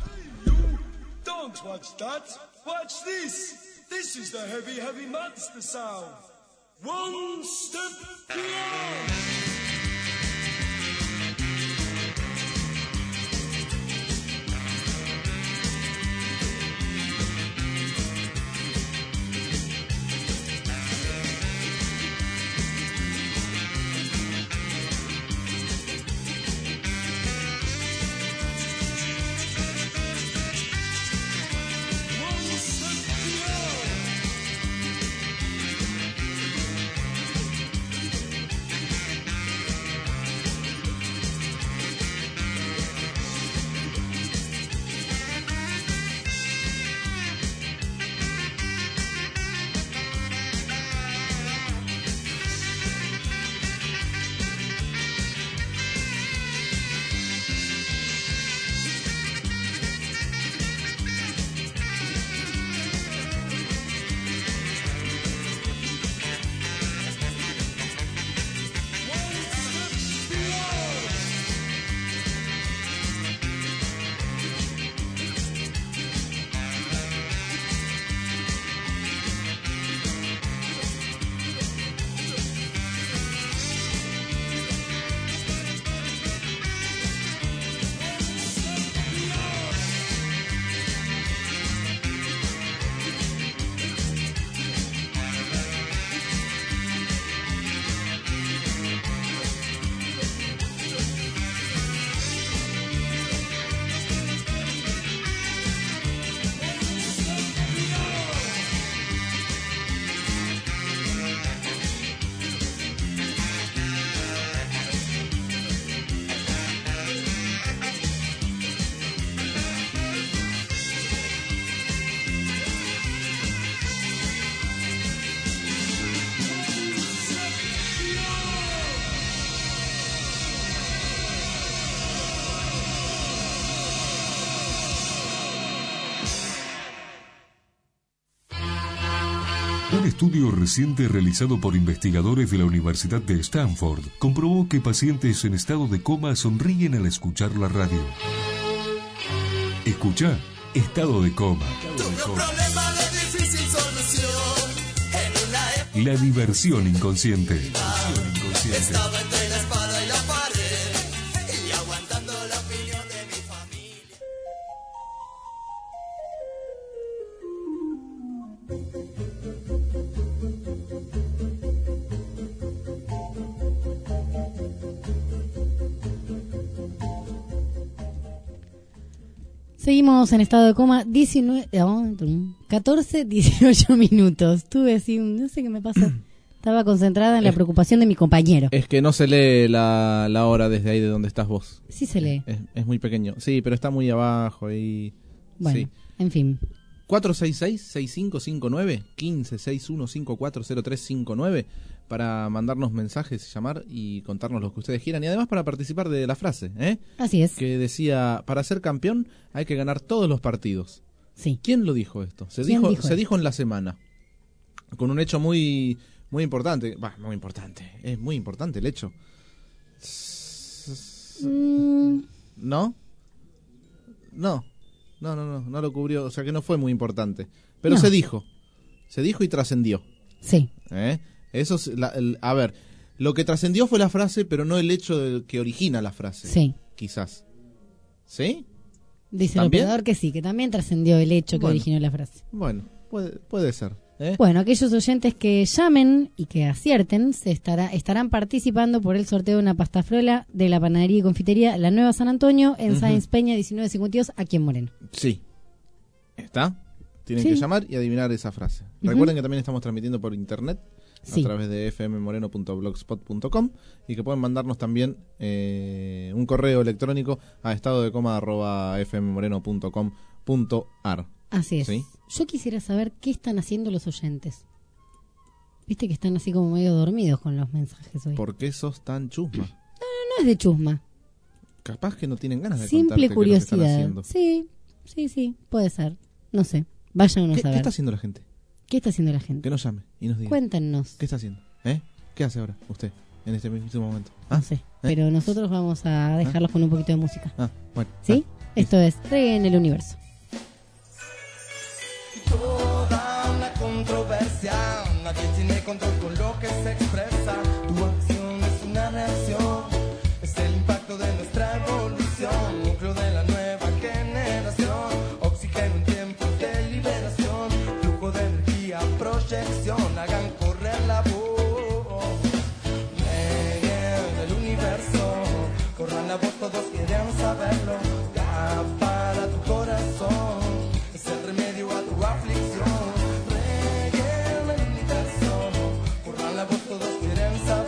Don't watch that, watch this. This is the heavy, heavy monster sound. One step beyond. estudio reciente realizado por investigadores de la Universidad de Stanford comprobó que pacientes en estado de coma sonríen al escuchar la radio. Escucha Estado de Coma. Problema de difícil solución. En una época La diversión inconsciente. estaba entre la espada y la pared y aguantando la opinión de mi familia. Seguimos en estado de coma, diecinueve, catorce, dieciocho minutos. Tuve así, un- no sé qué me pasa. Estaba concentrada en la Es- preocupación de mi compañero. Es que no se lee la, la hora desde ahí de donde estás vos. Sí se lee. Es, es muy pequeño. Sí, pero está muy abajo ahí. Bueno, Sí. en fin. cuatro seis seis, seis cinco cinco nueve, uno cinco seis uno cinco cuatro cero tres cinco nueve para mandarnos mensajes, llamar y contarnos lo que ustedes quieran. Y además para participar de la frase, ¿eh? Así es. Que decía, para ser campeón hay que ganar todos los partidos. Sí. ¿Quién lo dijo esto? Se ¿Quién dijo, dijo se esto? dijo en la semana. Con un hecho muy muy importante. Bah, muy importante. Es muy importante el hecho. Mm, ¿No? No. No, no, no. No lo cubrió. O sea que no fue muy importante. Pero No. se dijo. Se dijo y trascendió. sí. ¿Eh? Eso es la- el- a ver, lo que trascendió fue la frase, pero no el hecho de- que origina la frase. Sí. Quizás. ¿Sí? Dice el ¿También? operador que sí, que también trascendió el hecho que Bueno. originó la frase. Bueno, puede, puede ser. ¿eh? Bueno, aquellos oyentes que llamen y que acierten se estará, estarán participando por el sorteo de una pastafrola de la panadería y confitería La Nueva San Antonio en Ujú. Sáenz Peña diecinueve cincuenta y dos, aquí en Moreno. Sí. ¿Está? Tienen Sí. que llamar y adivinar esa frase. Ujú. Recuerden que también estamos transmitiendo por internet Sí. a través de f m moreno punto blogspot punto com y que pueden mandarnos también eh, un correo electrónico a estado de coma arroba f m moreno punto com punto a r. Así es. ¿Sí? Yo quisiera saber qué están haciendo los oyentes. Viste que están así como medio dormidos con los mensajes hoy. ¿Por qué sos tan chusma? No es de chusma. Capaz que no tienen ganas de Simple contarte qué es lo que están curiosidad. haciendo. Sí, sí, sí, puede ser. No sé. Vayan unos ¿Qué, a qué ver. está haciendo la gente? ¿Qué está haciendo la gente? Que nos llame y nos diga. Cuéntenos. ¿Qué está haciendo? ¿Eh? ¿Qué hace ahora usted en este mismo momento? ¿Ah? No sé. Pero nosotros vamos a dejarlos con un poquito de música. Ah, bueno. ¿Sí? Esto es Reggae en el Universo. Toda una controversia, nadie tiene control con lo que se expresa. Tu acción es una reacción, es el impacto de nuestra evolución, núcleo de la nueva generación, oxígeno en tiempos de liberación, flujo de energía, proyección, hagan correr la voz. Reggae del universo, corran la voz, todos quieren saberlo, da para tu corazón. Es el remedio a tu aflicción. Reggae del universo. Corran la voz, todos quieren saberlo.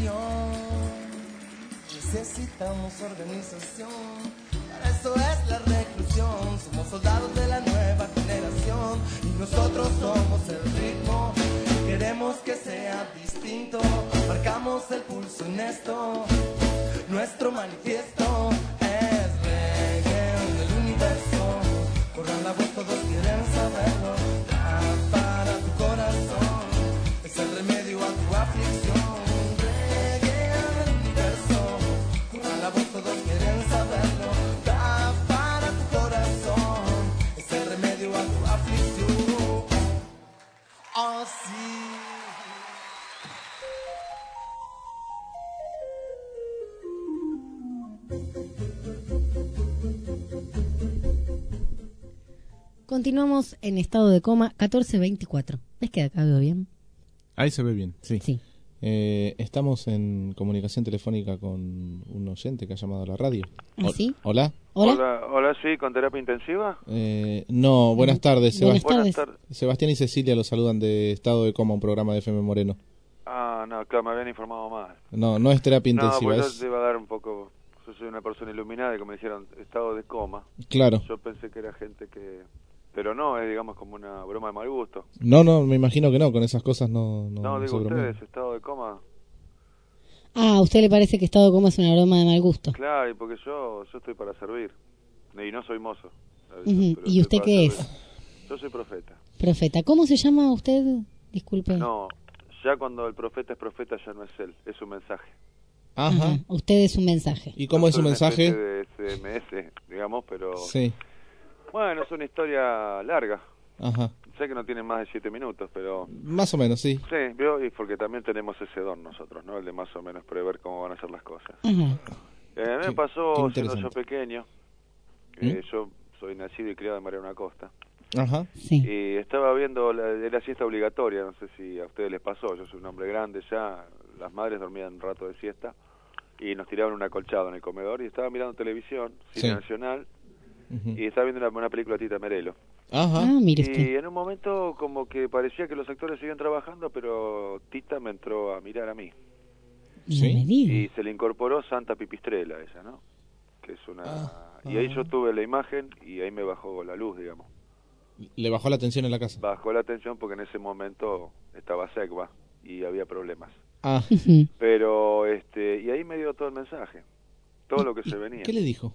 unión. Necesitamos organización. Para eso es la reclusión. Somos soldados de la nueva generación y nosotros somos el ritmo. Queremos que sea distinto. Marcamos el pulso en esto. Nuestro manifiesto es reggae del universo. Corran la voz, todos quieren saberlo. Da para tu corazón. Es el remedio a tu aflicción. Reggae del universo. Corran la voz, todos quieren saberlo. Da para tu corazón. Es el remedio a tu aflicción. Oh, sí. Continuamos en estado de coma catorce veinticuatro. ¿Ves que acá veo bien? Ahí se ve bien, sí. Sí. Eh, estamos en comunicación telefónica con un oyente que ha llamado a la radio. ¿Ah, sí? ¿Hola? ¿Hola? Hola, hola, sí, con terapia intensiva. Eh, no, buenas tardes. Buenas Sebast- tardes. Buenas tardes. Sebastián y Cecilia los saludan de Estado de Coma, un programa de F M Moreno. Ah, no, claro, me habían informado mal. No, no es terapia No, intensiva, pues es... yo te iba a dar un poco... Yo soy una persona iluminada y como me dijeron, estado de coma. Claro. Yo pensé que era gente que... Pero no, es digamos como una broma de mal gusto. No, no, me imagino que no, con esas cosas no... No, No, no digo se bromea. ustedes, estado de coma. Ah, ¿a usted le parece que estado de coma es una broma de mal gusto? Claro, y porque yo yo estoy para servir. Y no soy mozo. ¿sabes? Ujú. Pero ¿Y estoy usted para qué servir. es? Yo soy profeta. Profeta. ¿Cómo se llama usted? Disculpe. No, ya cuando el profeta es profeta ya no es él, es un mensaje. Ajá. Ajá. Usted es un mensaje. ¿Y cómo es su Soy una mensaje? especie de S M S, digamos, pero... Sí. Bueno, es una historia larga. Ajá. Sé que no tiene más de siete minutos, pero... Más o menos, sí. Sí, vio, y porque también tenemos ese don nosotros, ¿no? El de más o menos prever cómo van a ser las cosas. Ajá. Eh, a mí Qué- me pasó qué siendo yo interesante. pequeño. Eh, Yo soy nacido y criado en Mariano Acosta. Ajá. Sí. Y estaba viendo la, la siesta obligatoria, no sé si a ustedes les pasó, yo soy un hombre grande ya, las madres dormían un rato de siesta y nos tiraban un acolchado en el comedor y estaba mirando televisión, cine Sí. nacional, Ujú. y estaba viendo una, una película de Tita Merelo. Ajá. Ah, mire Y usted. en un momento como que parecía que los actores seguían trabajando, pero Tita me entró a mirar a mí. No me diga. Y se le incorporó Santa Pipistrela a ella, ¿no? Que es una... Ah. Y ahí yo tuve la imagen y ahí me bajó la luz, digamos. Le bajó la tensión en la casa. Bajó la atención porque en ese momento estaba secba y había problemas. Ah. Ujú. Pero, este, y ahí me dio todo el mensaje, todo lo que se venía. ¿Qué le dijo?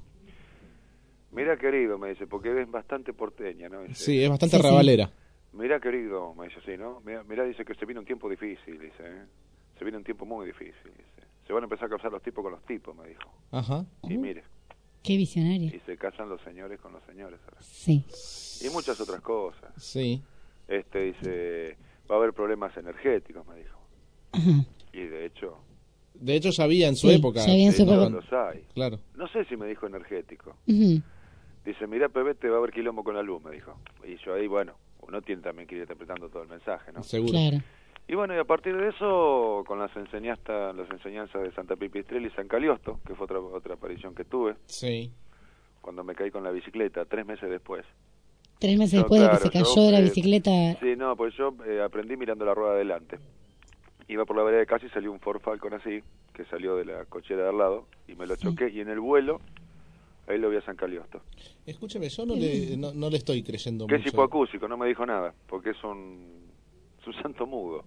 Mira, querido, me dice, porque es bastante porteña, ¿no? Dice, Sí, es bastante Sí, sí. rabalera. Mira, querido, me dice así, ¿no? Mira, mira, dice que se viene un tiempo difícil, dice, ¿eh? Se viene un tiempo muy difícil, dice. Se van a empezar a casar los tipos con los tipos, me dijo. Ajá. Y mire, Qué visionario. y se casan los señores con los señores ahora. Sí. Y muchas otras cosas. Sí. Este, dice, va a haber problemas energéticos, me dijo. Ajá. Y de hecho, De hecho, ya había en su Sí, época. ya había en de su hecho, época. los hay. Claro. No sé si me dijo energético. Ujú. Dice, mira, Pebete, va a haber quilombo con la luz, me dijo. Y yo ahí, bueno, uno tiene también que ir interpretando todo el mensaje, ¿no? Seguro. Claro. Y bueno, y a partir de eso, con las enseñanzas, las enseñanzas de Santa Pipistrelli y San Caliosto, que fue otra otra aparición que tuve, Sí. cuando me caí con la bicicleta, tres meses después. Tres meses Yo, después de claro, que se cayó yo, de la eh, bicicleta. Sí, no, pues yo eh, aprendí mirando la rueda adelante. Iba por la vereda de casa y salió un Ford Falcon así, que salió de la cochera de al lado, y me lo choqué, y en el vuelo, ahí lo vi a San Caliosto. Escúcheme, yo no le, no, no le estoy creyendo Que es mucho. hipoacúsico, no me dijo nada, porque es un, es un santo mudo.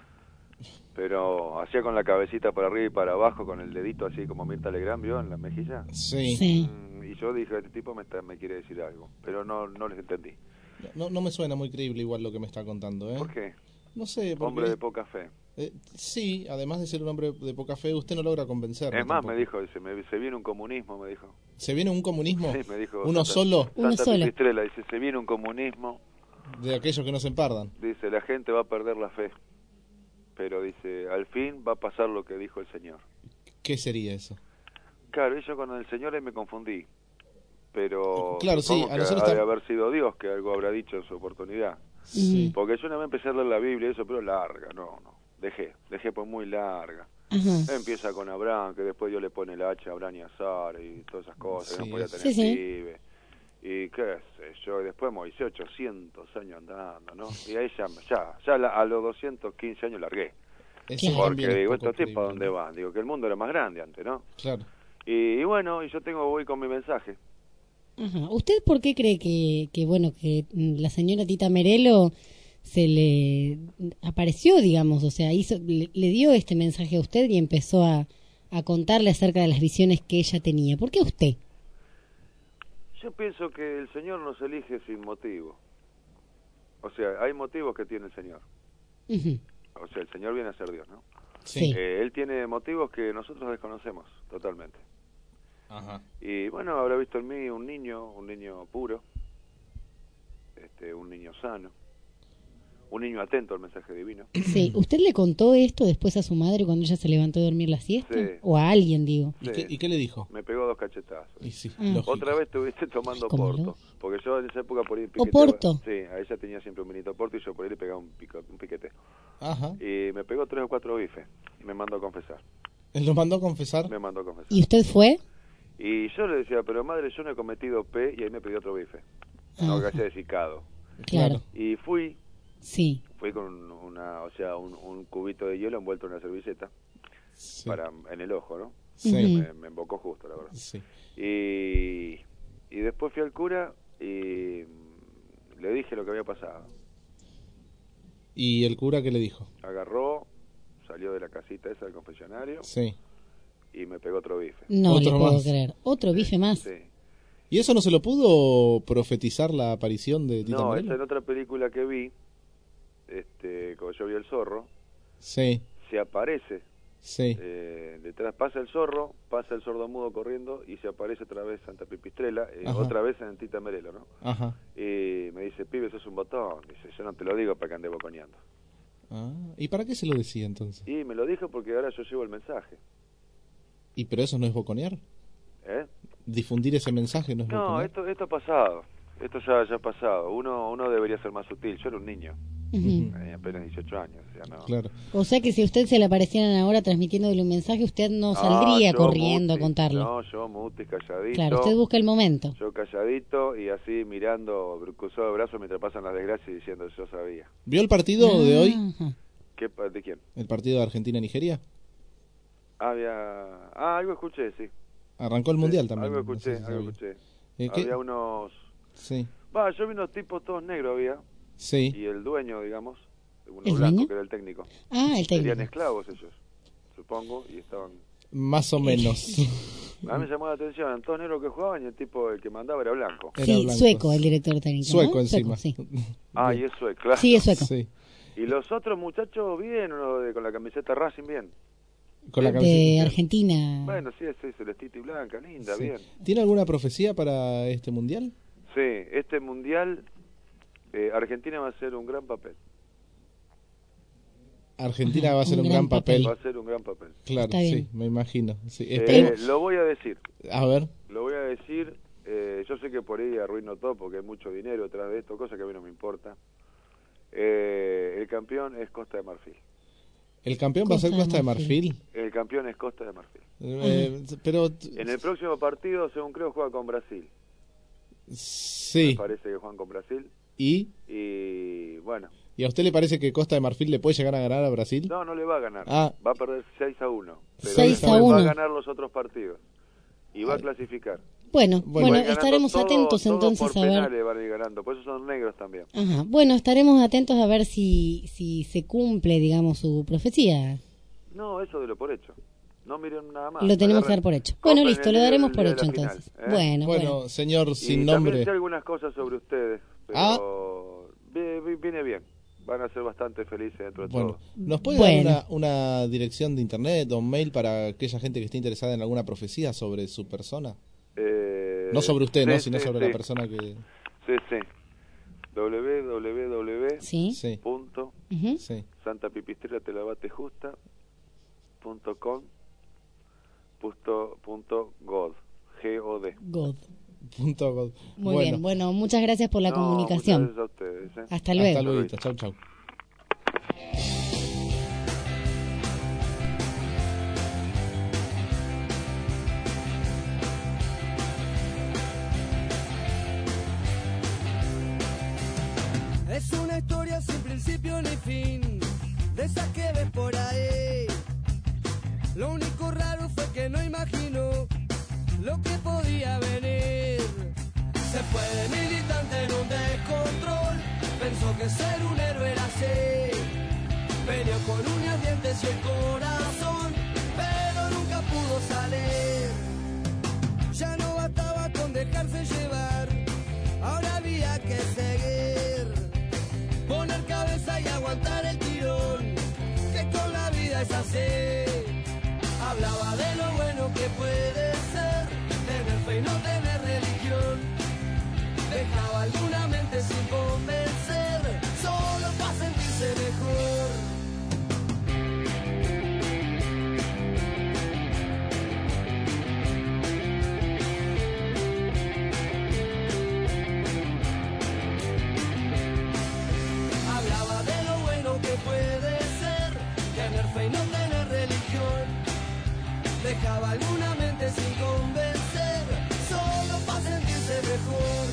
Pero hacía con la cabecita para arriba y para abajo, con el dedito así como Mirta Legrand, ¿vio? En la mejilla. Sí. Sí. Mm, Y yo dije, este tipo me, está- me quiere decir algo, pero no no les entendí. No, no me suena muy creíble igual lo que me está contando, ¿eh? ¿Por qué? No sé, porque... Hombre de poca fe. eh, sí, además de ser un hombre de poca fe, usted no logra convencerme. Es más, tampoco. me dijo, dice, me- se viene un comunismo, me dijo. ¿Se viene un comunismo? Sí, me dijo. ¿Uno Santa- solo? Uno Santa solo. Pipistrela, dice, se viene un comunismo. De aquellos que no se empardan. Dice, la gente va a perder la fe. Pero dice, al fin va a pasar lo que dijo el Señor. ¿Qué sería eso? Claro, y yo con el Señor ahí me confundí. Pero Claro, sí, supongo a que nosotros ha de tam- haber sido Dios que algo habrá dicho en su oportunidad. Sí. Porque yo una vez empecé a leer la Biblia y eso, pero larga, no, no. Dejé, dejé pues muy larga. Ajá. Empieza con Abraham, que después Dios le pone el hacha a Abraham y a Sara y todas esas cosas, Sí, no podía es- tener Sí, sí. pibe. Y qué sé yo, y después Moisés ochocientos años andando, ¿no? Y ahí ya, ya, ya la- a los doscientos quince años largué. Eso Claro. también Porque es digo, poco estos tipos, ¿a creíble. dónde van? Digo, que el mundo era más grande antes, ¿no? Claro. Y, y bueno, y yo tengo, voy con mi mensaje. Ajá. ¿Usted por qué cree que, que bueno, que mm, la señora Tita Merelo se le apareció, digamos, o sea, hizo, le, le dio este mensaje a usted y empezó a, a contarle acerca de las visiones que ella tenía? ¿Por qué usted? Yo pienso que el Señor nos elige sin motivo. O sea, hay motivos que tiene el Señor. Ujú. O sea, el Señor viene a ser Dios, ¿no? Sí. Eh, él tiene motivos que nosotros desconocemos totalmente. Ajá. Y bueno, habrá visto en mí un niño, un niño puro, este, un niño sano, un niño atento al mensaje divino. Sí. ¿Usted le contó esto después a su madre cuando ella se levantó a dormir la siesta? Sí. ¿O a alguien, digo? ¿Y, qué, ¿Y qué le dijo? Me pegó dos cachetazos. Y sí, Ah. lógico. Otra vez estuviste tomando ¿Cómo porto. no? Porque yo en esa época por ahí Oporto. Sí, a ella tenía siempre un vinito porto y yo por ahí le pegaba un, pico, un piquete. Ajá. Y me pegó tres o cuatro bifes y me mandó a confesar. ¿Él lo mandó a confesar? Me mandó a confesar. ¿Y usted fue? Y yo le decía, pero madre, yo no he cometido P, y ahí me pidió otro bife. No, que haya desicado. Claro. Y fui, Sí. fui con una, o sea, un, un cubito de hielo envuelto en una servilleta, Sí. para en el ojo, ¿no? Sí. Me, me embocó justo, la verdad. Sí. Y, y después fui al cura y le dije lo que había pasado. ¿Y el cura qué le dijo? Agarró, salió de la casita esa del confesionario Sí. y me pegó otro bife. No le Otro puedo más. creer. ¿Otro bife más? Sí. ¿Y eso no se lo pudo profetizar la aparición de Tita No, Merelo? esa en otra película que vi, este, cuando yo vi el zorro, Sí, se aparece, sí. eh, detrás pasa el zorro, pasa el sordo mudo corriendo y se aparece otra vez Santa Pipistrela, eh, Ajá. otra vez en Tita Merelo, ¿no? Ajá. Y me dice, pibe, sos un botón. Dice, yo no te lo digo para que ande boconeando. Ah, ¿y para qué se lo decía entonces? Y me lo dijo porque ahora yo llevo el mensaje. ¿Y pero eso no es boconear? ¿Eh? ¿Difundir ese mensaje no es No, boconear? esto, esto ha pasado. Esto ya, ya ha pasado. Uno, uno debería ser más sutil. Yo era un niño. Ujú. Tenía apenas dieciocho años. O sea, no. Claro. O sea que si a usted se le aparecieran ahora transmitiéndole un mensaje, usted no saldría yo corriendo muti, a contarlo. No, yo muti, calladito. Claro, usted busca el momento. Yo calladito y así mirando, cruzado de brazos mientras pasan las desgracias y diciendo, yo sabía. ¿Vio el partido de hoy? Ajá. ¿Qué, pa- ¿De quién? ¿El partido de Argentina-Nigeria? Ah, había... Ah, algo escuché, sí. Arrancó el Sí, Mundial también. Algo no sé escuché, si algo sabía. escuché. Eh, ¿qué? Había unos... Sí, Va, yo vi unos tipos todos negros había. sí. Y el dueño, digamos, uno ¿El blanco dueño? que era el técnico. Ah, el Serían técnico. esclavos ellos, supongo, y estaban... Más o menos. A mí me llamó la atención, eran todos negros que jugaban y el tipo, el que mandaba era blanco. Era Sí, blanco. sueco, el director técnico. Sueco ¿no? encima. sí. Ah, y es sueco, claro. Sí, es sueco. Sí. Y los otros muchachos bien, uno de, con la camiseta Racing bien. Con la De camiseta. Argentina. Bueno, sí, sí, celestita y blanca, linda, Sí. bien. ¿Tiene alguna profecía para este Mundial? Sí, este mundial, eh, Argentina va a hacer un gran papel. Argentina Ajá, va a ser un un gran gran papel. Va a ser un gran papel. Claro, Está bien. sí, me imagino. Sí, Eh, esperemos. lo voy a decir, A ver, lo voy a decir. Eh, yo sé que por ahí arruino todo porque hay mucho dinero detrás de esto, cosa que a mí no me importa. Eh, el campeón es Costa de Marfil. ¿el campeón va a ser Costa de Costa de Marfil. Marfil? El campeón es Costa de Marfil. Eh, pero, En el próximo partido, según creo, juega con Brasil. Me sí. parece que juegan con Brasil. ¿Y? Y bueno, ¿Y a usted le parece que Costa de Marfil le puede llegar a ganar a Brasil? no, no le va a ganar. Ah. Va a perder seis a uno. Pero seis a después va uno. a ganar los otros partidos. Y va a clasificar. Bueno, Bueno, bueno, Va ganando estaremos todo- atentos todo entonces por a ver. penales van a ir ganando. Por eso son negros también. Ajá. Bueno, estaremos atentos a ver si, si se cumple, digamos, su profecía. No, eso de lo por hecho. No miren nada más. Lo tenemos que Agarren- dar por hecho. Bueno, compren listo, el lo día daremos del por día de hecho la final, entonces. ¿eh? Bueno, Bueno, bueno. señor Y sin también nombre. sé algunas cosas sobre ustedes. Pero Ah. vi- vi- viene bien. Van a ser bastante felices dentro de Bueno, todo. ¿nos puede Bueno. dar una, una dirección de internet o un mail para aquella gente que esté interesada en alguna profecía sobre su persona? Eh, No sobre usted, sí, ¿no? Sino sí, sobre sí. la persona que... Sí, sí. www. Sí. Sí, Punto Ujú. sí. Santa Pipistrela te la bate justa punto com punto, punto god G O D. God. Punto god. Muy Bueno, bien. Bueno, muchas gracias por la No, comunicación. muchas gracias a ustedes, ¿eh? Hasta luego. Hasta luego. Chau, chau. Es una historia sin principio ni fin, de esas que ves por ahí. Lo único raro fue que no imaginó lo que podía venir. Se fue de militante en un descontrol, pensó que ser un héroe era así. Peleó con uñas, dientes y el corazón, pero nunca pudo salir. Ya no bastaba con dejarse llevar, ahora había que seguir. Poner cabeza y aguantar el tirón, que con la vida es así. Hablaba de lo bueno que puede ser tener fe y no tener religión. Dejaba alguna mente sin convencer, solo para sentirse mejor. Hablaba de lo bueno que puede ser tener fe y no tener religión. Dejaba alguna mente sin convencer, solo para sentirse mejor.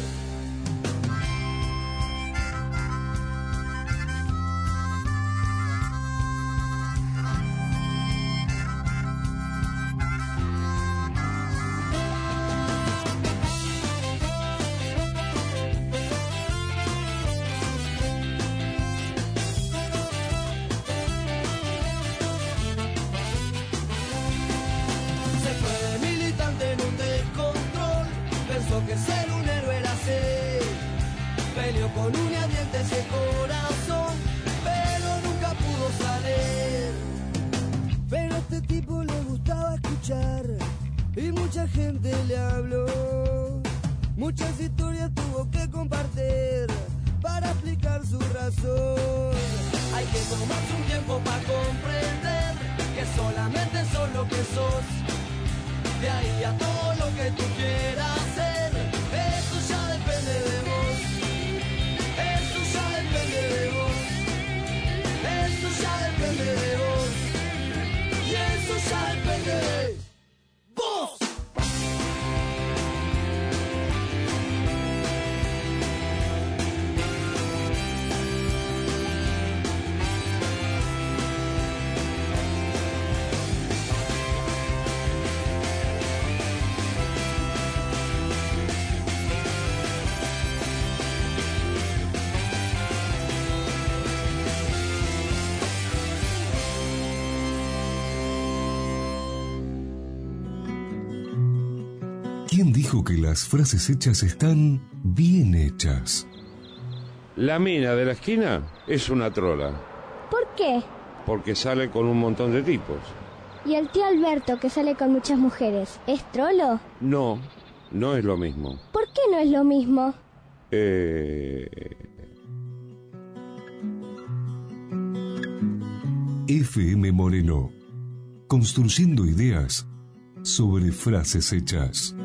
Que ser un héroe era así. Peleó con uñas, dientes y el corazón, pero nunca pudo salir. Pero a este tipo le gustaba escuchar y mucha gente le habló. Muchas historias tuvo que compartir para explicar su razón. Hay que tomarse un tiempo para comprender que solamente sos lo que sos. De ahí a todo lo que tú quieras hacer, eso ya depende de vos. Eso ya depende de vos. Eso ya depende de vos. Y eso ya depende de vos. ¿Quién dijo que las frases hechas están bien hechas? La mina de la esquina es una trola. ¿Por qué? Porque sale con un montón de tipos. ¿Y el tío Alberto, que sale con muchas mujeres, es trolo? No, no es lo mismo. ¿Por qué no es lo mismo? Eh... F M Moreno. Construyendo ideas sobre frases hechas.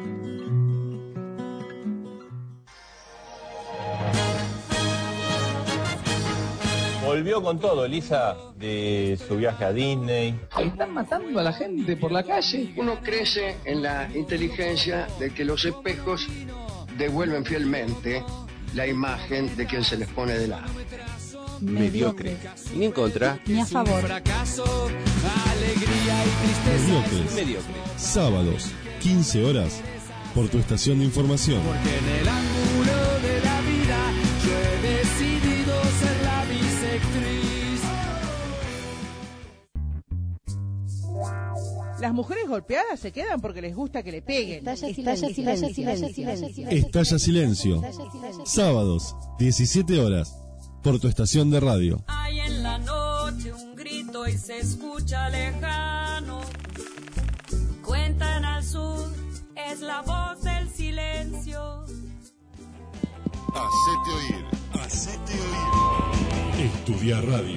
Volvió con todo, Elisa, de su viaje a Disney. Están matando a la gente por la calle. Uno crece en la inteligencia de que los espejos devuelven fielmente la imagen de quien se les pone de lado. Mediocre. Ni en contra. Ni a favor. Fracaso, alegría y tristeza. Mediocres. Mediocre. Sábados, quince horas, por tu estación de información. Porque en el ángulo de la vida yo he decidido ser la bisectriz. Las mujeres golpeadas se quedan porque les gusta que le peguen. Estalla silencio, silencio, silencio, silencio. Estalla Silencio. Sábados, diecisiete horas, por tu estación de radio. Hay en la noche un grito y se escucha lejano. Cuentan al sur, es la voz del silencio. Hacete oír, hacete oír. Estudiar radio.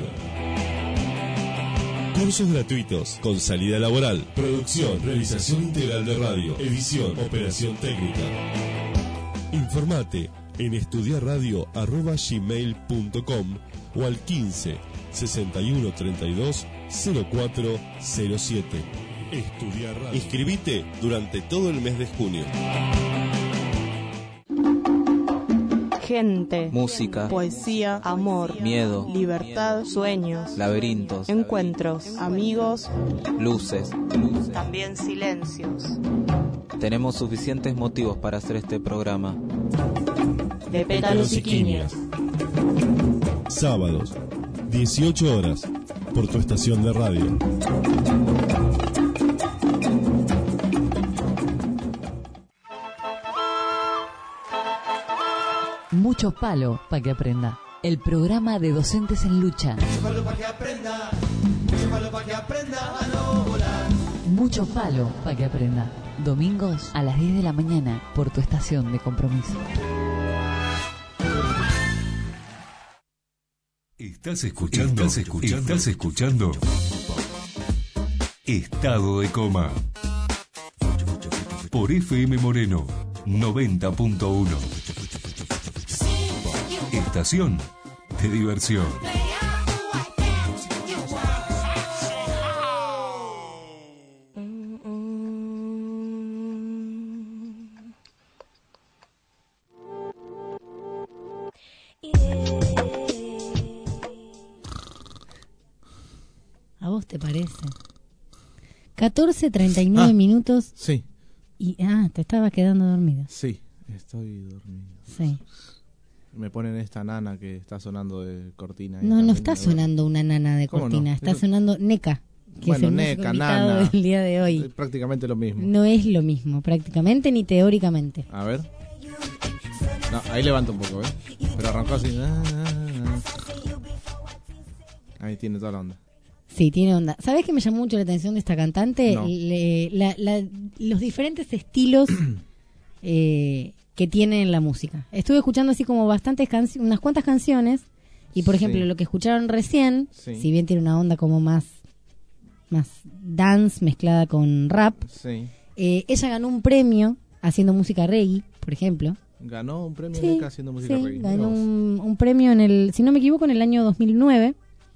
Cursos gratuitos, con salida laboral, producción, realización integral de radio, edición, operación técnica. Informate en estudiarradio arroba gmail punto com o al quince, sesenta y uno, treinta y dos, cero cuatro cero siete. Estudiar radio. Inscribite durante todo el mes de junio. gente, música, poesía, amor, miedo, libertad, sueños, laberintos, encuentros, amigos, luces, también silencios. Tenemos suficientes motivos para hacer este programa. De pétalos y quimios. Sábados, dieciocho horas, por tu estación de radio. Mucho palo para que aprenda. El programa de docentes en lucha. Mucho palo para que aprenda, mucho palo para que aprenda a no volar. Mucho palo para que aprenda. Domingos a las diez de la mañana por tu estación de compromiso. Estás escuchando, estás escuchando, estás escuchando Estado de Coma por F M Moreno noventa punto uno. Estación de diversión. ¿A vos te parece? catorce treinta y nueve Ah, minutos. Sí. Y, ah, te estaba quedando dormido. Sí, estoy dormido. Sí. Me ponen esta nana que está sonando de cortina. No, no está sonando una nana de ¿Cómo cortina, no? está Eso- sonando Neca, que Bueno, es el músico Neca, invitado nana. del día de hoy. Es prácticamente lo mismo. No es lo mismo, prácticamente ni teóricamente. A ver. No, ahí levanta un poco, ¿eh? Pero arrancó así. ah, ah, ah. Ahí tiene toda la onda. Sí, tiene onda. ¿Sabés qué me llamó mucho la atención de esta cantante? No. Le- la- la- los diferentes estilos eh, que tiene en la música. Estuve escuchando así como bastantes canciones, unas cuantas canciones, y por ejemplo Sí. lo que escucharon recién, Sí. si bien tiene una onda como más, más dance mezclada con rap, Sí. eh, ella ganó un premio haciendo música reggae, por ejemplo. Ganó un premio Sí, Neca haciendo música sí, reggae. ganó Mirá vos. un, un premio en el, si no me equivoco, en el año dos mil nueve.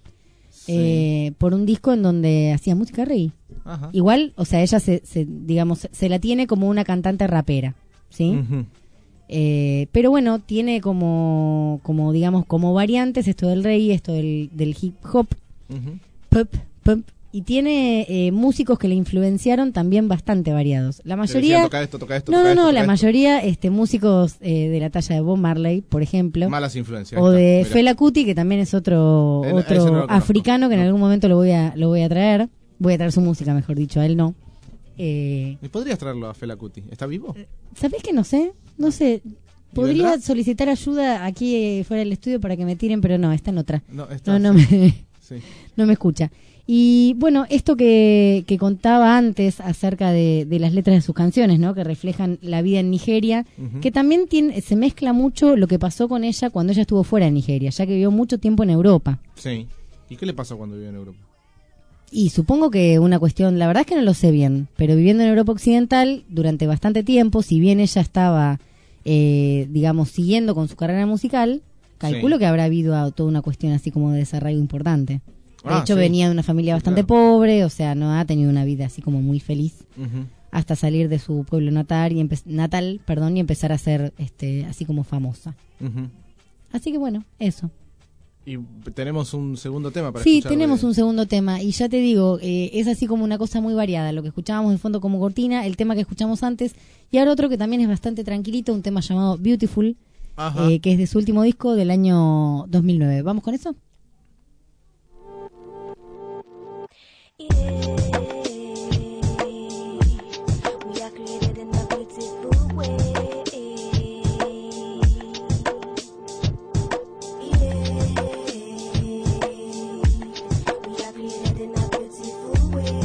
Eh, por un disco en donde hacía música reggae. Ajá. Igual, o sea, ella se, se digamos, se la tiene como una cantante rapera, ¿sí? Ujú. Eh, pero bueno, tiene como, como digamos, como variantes esto del reggae, esto del, del hip hop, Ujú. pop, pop, y tiene eh, músicos que le influenciaron también bastante variados. La Te mayoría... decían, toca esto, toca esto, no, toca no, esto, no, toca la esto. mayoría este, músicos eh, de la talla de Bob Marley, por ejemplo. Malas influencias. O ahí de está, mirá. Fela Kuti, que también es otro El- a ese otro no lo conozco, africano que en algún momento lo voy a lo voy a traer. Voy a traer su música, mejor dicho, a él no. Eh, ¿Y podrías traerlo a Fela Kuti? ¿Está vivo? ¿Sabés que no sé? No sé. Podría vendrá? solicitar ayuda aquí eh, fuera del estudio para que me tiren, pero no, está en otra. No, está, no, no, sí. me, Sí. no me escucha. Y bueno, esto que, que contaba antes acerca de, de las letras de sus canciones, ¿no? Que reflejan la vida en Nigeria, Ujú. que también tiene, se mezcla mucho lo que pasó con ella cuando ella estuvo fuera de Nigeria, ya que vivió mucho tiempo en Europa. Sí. ¿Y qué le pasó cuando vivió en Europa? Y supongo que una cuestión, la verdad es que no lo sé bien, pero viviendo en Europa Occidental durante bastante tiempo, si bien ella estaba, eh, digamos, siguiendo con su carrera musical, calculo Sí. que habrá habido ah, toda una cuestión así como de desarraigo importante. De Ah, hecho, sí. venía de una familia Sí, bastante claro. pobre, o sea, no ha tenido una vida así como muy feliz Ujú. hasta salir de su pueblo natal y, empe- natal, perdón, y empezar a ser este, así como famosa. Ujú. Así que bueno, eso. Y tenemos un segundo tema para Sí, escuchar tenemos de- un segundo tema y ya te digo, eh, es así como una cosa muy variada, lo que escuchábamos de fondo como cortina, el tema que escuchamos antes y ahora otro que también es bastante tranquilito, un tema llamado Beautiful, Ajá. eh, que es de su último disco del año dos mil nueve. ¿Vamos con eso? We are created in a beautiful way. Yeah. We are created in a beautiful way.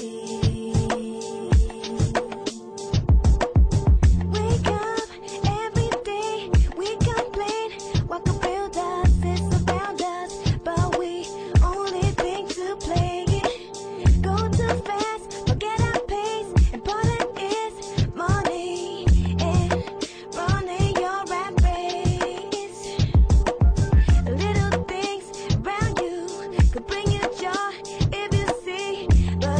Wake up every day, we complain. What could build us is around us, but we only think to play it. Go too fast, forget our pace. Important is money and running your rat race. Little things around you could bring you joy if you see, but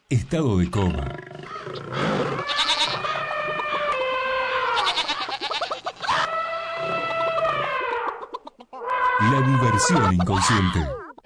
Estado de coma. La diversión inconsciente.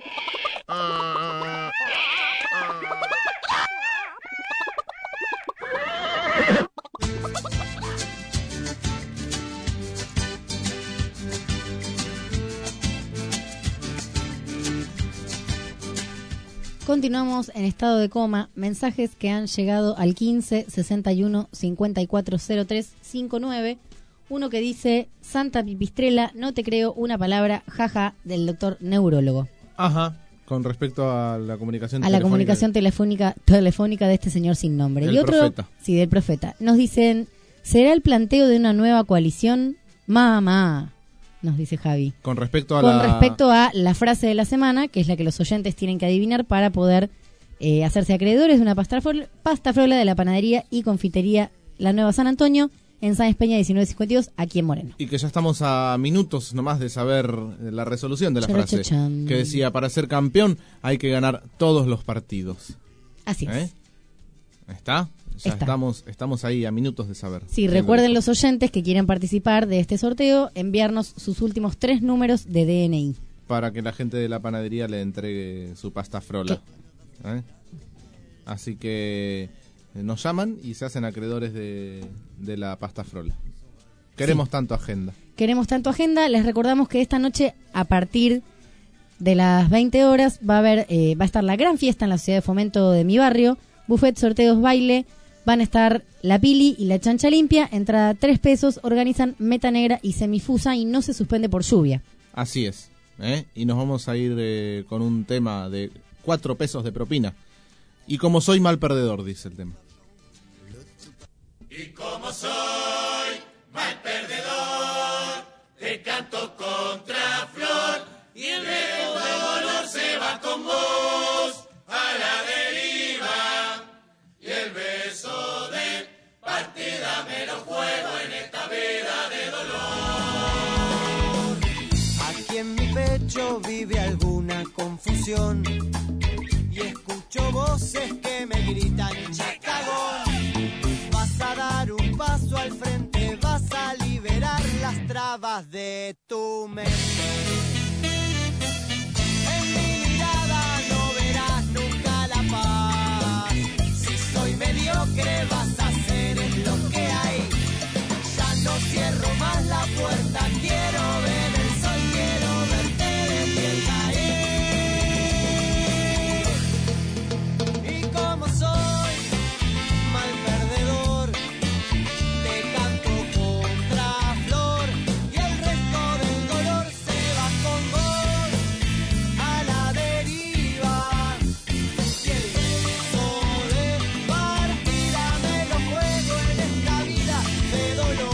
Continuamos en estado de coma. Mensajes que han llegado al quince sesenta y uno cincuenta y cuatro cero tres cincuenta y nueve. Uno que dice: Santa Pipistrela, no te creo una palabra, jaja, del doctor neurólogo. Ajá, con respecto a la comunicación A telefónica. la comunicación telefónica, telefónica de este señor sin nombre. El y otro, profeta. Sí, del profeta. Nos dicen: ¿será el planteo de una nueva coalición? Mamá, nos dice Javi. Con respecto a Con la... respecto a la frase de la semana, que es la que los oyentes tienen que adivinar para poder eh, hacerse acreedores de una pasta frola, pasta frola de la panadería y confitería La Nueva San Antonio, en Sáenz Peña diecinueve cincuenta y dos, aquí en Moreno. Y que ya estamos a minutos nomás de saber la resolución de la frase. Charachachan. Que decía, para ser campeón hay que ganar todos los partidos. Así es. ¿Eh? ¿Está? Ya Está. estamos estamos ahí a minutos de saber. Sí, recuerden los oyentes que quieren participar de este sorteo, enviarnos sus últimos tres números de D N I. Para que la gente de la panadería le entregue su pasta frola. ¿Eh? Así que eh, nos llaman y se hacen acreedores de, de la pasta frola. Queremos Sí. tanto agenda. Queremos tanto agenda. Les recordamos que esta noche, a partir de las veinte horas, va a haber, eh, va a estar la gran fiesta en la Sociedad de Fomento de mi barrio. Buffet, sorteos, baile. Van a estar la Pili y la Chancha Limpia. Entrada tres pesos. Organizan Meta Negra y Semifusa y no se suspende por lluvia. Así es. ¿eh? Y nos vamos a ir eh, con un tema de cuatro pesos de propina. Y como soy mal perdedor, dice el tema. Y como soy mal perdedor, te canto contra flor y el río de dolor se va con vos a la deriva y el beso de partida me lo juego en esta vida de dolor. Aquí en mi pecho vive alguna confusión y escucho voces que me gritan chacagón. Vas a dar un paso al frente, vas a liberar las trabas de tu mente. En mi mirada no verás nunca la paz. Si soy mediocre vas a hacer es lo que hay. Ya no cierro más la puerta, quiero ver el sol, quiero verte de pie caer. Y como soy mal perdedor, te canto contra flor y el resto del dolor se va con vos a la deriva y el beso de partida me lo juego en esta vida de dolor.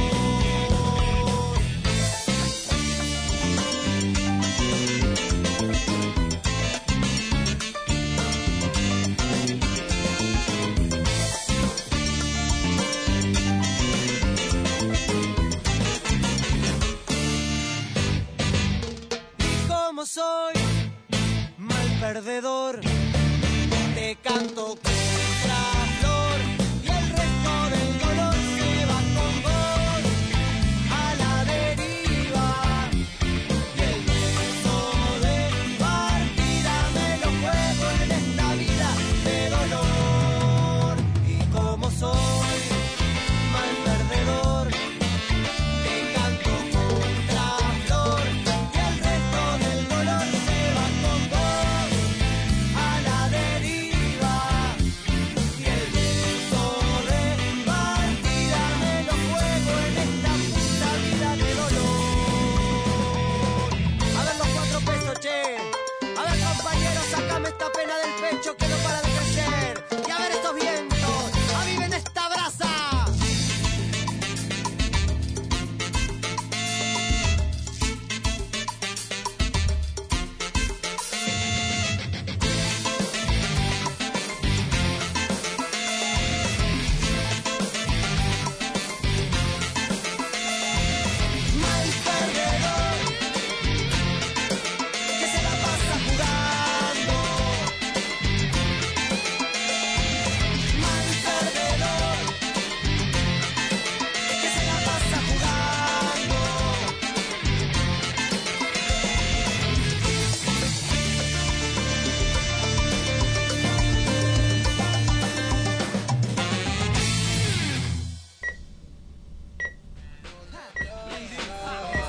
Y como soy mal perdedor, te canto contra flor y el resto del dolor se va con vos a la deriva y el beso de partida me lo juego en esta vida de dolor. Y como soy mal perdedor, te canto contra flor y el resto del dolor se va con vos a la deriva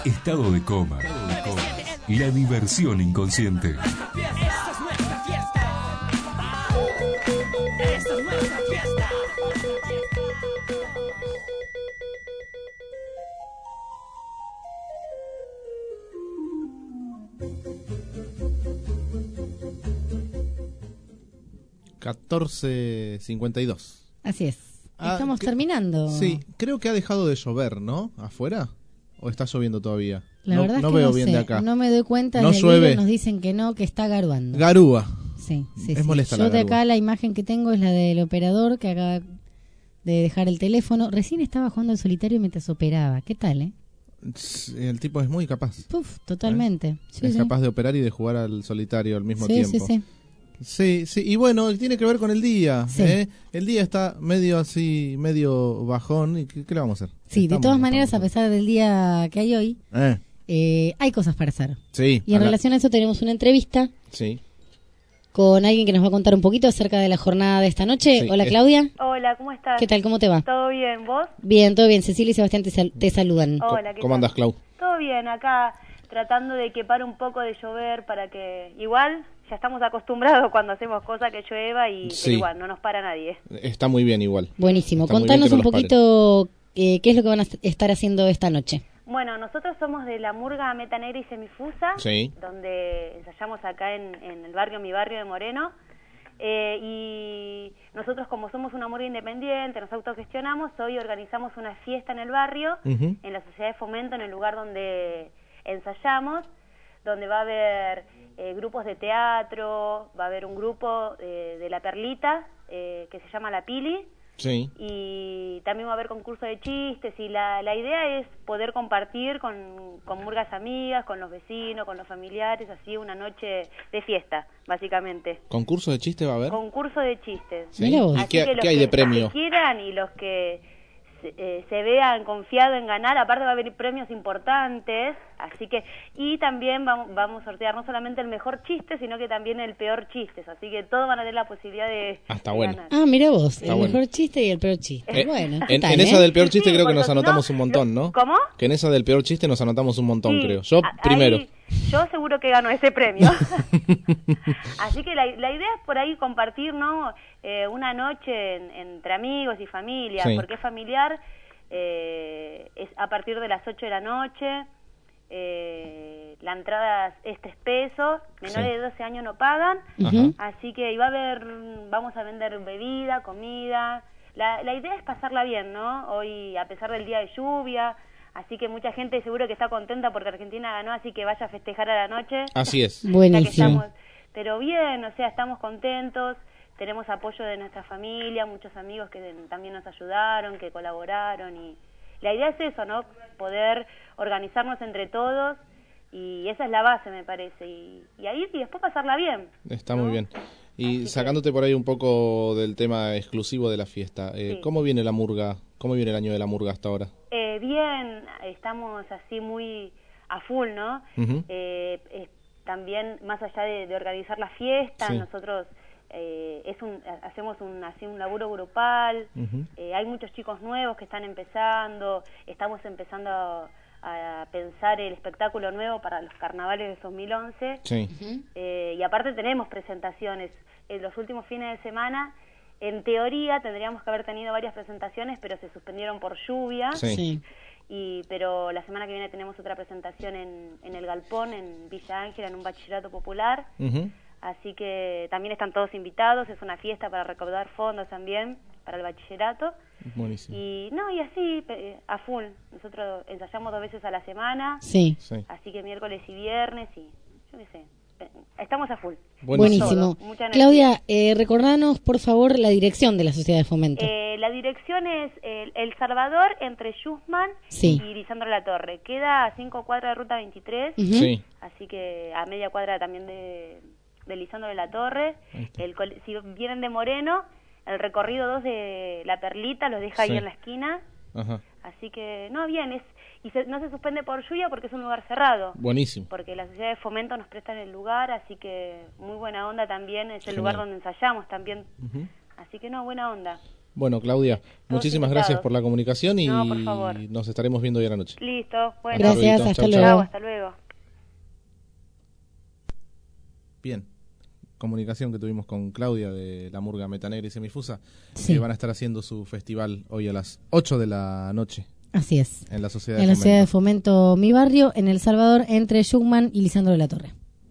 Estado de coma. La diversión inconsciente. Esta es nuestra fiesta. Esta es nuestra fiesta. catorce cincuenta y dos. Así es. Ah, Estamos que- terminando. Sí, creo que ha dejado de llover, ¿no? ¿Afuera? ¿O está lloviendo todavía? La no verdad no es que veo no bien sé, de acá. no me doy cuenta. No en el llueve. video nos dicen que no, que está garuando. Garúa. Sí, sí, Es sí. molesta Yo la de garúa. acá la imagen que tengo es la del operador que acaba de dejar el teléfono. Recién estaba jugando al solitario mientras operaba. ¿Qué tal, eh? El tipo es muy capaz. Puf, totalmente. Sí, es sí. capaz de operar y de jugar al solitario al mismo Sí, tiempo. sí, sí. Sí, sí, y bueno, tiene que ver con el día. Sí. ¿eh? El día está medio así, medio bajón. ¿Y qué, qué le vamos a hacer? Sí, de Estamos, todas estamos. maneras, a pesar del día que hay hoy, Eh, eh, hay cosas para hacer. sí. Y en a la- relación a eso tenemos una entrevista Sí. con alguien que nos va a contar un poquito acerca de la jornada de esta noche. Sí, Hola, es- Claudia. Hola, ¿cómo estás? ¿Qué tal? ¿Cómo te va? ¿Todo bien? ¿Vos? Bien, todo bien. Cecilia y Sebastián te, sal- te saludan. Hola, ¿qué ¿Cómo tal? andas, Clau? Todo bien, acá tratando de que pare un poco de llover para que... Igual, ya estamos acostumbrados cuando hacemos cosas que llueva y Sí. pero igual, no nos para nadie. Está muy bien igual. Buenísimo. Está muy Contanos bien un que no los poquito eh, qué es lo que van a estar haciendo esta noche. Bueno, nosotros somos de la Murga Meta Negra y Semifusa, Sí. donde ensayamos acá en, en el barrio, mi barrio de Moreno. Eh, y nosotros, como somos una murga independiente, nos autogestionamos, hoy organizamos una fiesta en el barrio, Ujú. en la sociedad de fomento, en el lugar donde ensayamos, donde va a haber eh, grupos de teatro, va a haber un grupo eh, de La Perlita, eh, que se llama La Pili, Sí. y también va a haber concurso de chistes, y la, la idea es poder compartir con, con murgas amigas, con los vecinos, con los familiares, así una noche de fiesta, básicamente. ¿Concurso de chiste va a haber? Concurso de chistes. Sí. Mirá vos. ¿Y Así qué- que los qué hay que- de premio? Los que quieran y los que se, eh, se vean confiados en ganar, aparte va a haber premios importantes, así que, y también vamos, vamos a sortear no solamente el mejor chiste, sino que también el peor chiste, así que todos van a tener la posibilidad de, Ah, está de bueno. ganar. Ah, mira vos, Está el bueno. mejor chiste y el peor chiste. Eh, bueno, ¿qué en, tal, en eh? esa del peor Sí, chiste sí, creo que porque nos si no, anotamos un montón, ¿no? ¿Cómo? Que en esa del peor chiste nos anotamos un montón, Sí, creo. Yo a- primero. ahí yo seguro que gano ese premio. Así que la, la idea es por ahí compartir, ¿no? Eh, una noche en- entre amigos y familia, Sí. porque es familiar, eh, es a partir de las ocho de la noche, eh, la entrada es tres pesos, menores Sí. de doce años no pagan, Ujú. así que iba a haber, vamos a vender bebida, comida. La, la idea es pasarla bien, ¿no? Hoy, a pesar del día de lluvia, así que mucha gente seguro que está contenta porque Argentina ganó, así que vaya a festejar a la noche. Así es. Ya que Buenísimo. estamos- pero bien, o sea, estamos contentos, tenemos apoyo de nuestra familia, muchos amigos que también nos ayudaron, que colaboraron, y la idea es eso, ¿no? Poder organizarnos entre todos, y esa es la base, me parece, y, y ahí y después pasarla bien. Está muy bien. Y sacándote por ahí un poco del tema exclusivo de la fiesta, eh, Sí. ¿cómo viene la murga? ¿Cómo viene el año de la murga hasta ahora? Eh, bien, estamos así muy a full, ¿no? Ujú. Eh, eh, también, más allá de, de organizar la fiesta, Sí. nosotros eh, es un, hacemos un, así un laburo grupal, Ujú. eh, hay muchos chicos nuevos que están empezando, estamos empezando a, a pensar el espectáculo nuevo para los carnavales de dos mil once, Sí. eh, y aparte tenemos presentaciones. En los últimos fines de semana, en teoría, tendríamos que haber tenido varias presentaciones, pero se suspendieron por lluvia. Sí. Sí. Y, pero la semana que viene tenemos otra presentación en, en el Galpón, en Villa Ángela, en un bachillerato popular. Ujú. Así que también están todos invitados, es una fiesta para recaudar fondos también para el bachillerato. Buenísimo. Y no, y así, pe- a full. Nosotros ensayamos dos veces a la semana, Sí. Sí. así que miércoles y viernes, y yo qué sé, eh, estamos a full. Buenísimo. Buenísimo. Todo, mucha energía. Claudia, eh, recordanos, por favor, la dirección de la Sociedad de Fomento. Eh, la dirección es el, El Salvador, entre Schussman Sí. y Lisandro La Torre. Queda a cinco cuadras de Ruta veintitrés, Ujú. Sí. así que a media cuadra también de, de Lisandro de La Torre. El, cole- si vienen de Moreno, el recorrido dos de La Perlita los deja Sí. ahí en la esquina. Ajá. Así que, no, bien, es y se- no se suspende por lluvia porque es un lugar cerrado. Buenísimo. Porque la Sociedad de Fomento nos presta el lugar, así que muy buena onda también. Es el Genial. lugar donde ensayamos también. Ujú. Así que no, buena onda. Bueno, Claudia, Todos muchísimas invitados. gracias por la comunicación y No, por favor. nos estaremos viendo hoy a la noche. Listo, bueno. Gracias, Chau, hasta chau, luego. Chau, hasta luego. Bien. Comunicación que tuvimos con Claudia de la Murga Metanegra y Semifusa, Sí. que van a estar haciendo su festival hoy a las ocho de la noche Así es. en la Sociedad En de la Sociedad de Fomento. Fomento Mi Barrio, en El Salvador, entre Schumann y Lisandro de la Torre.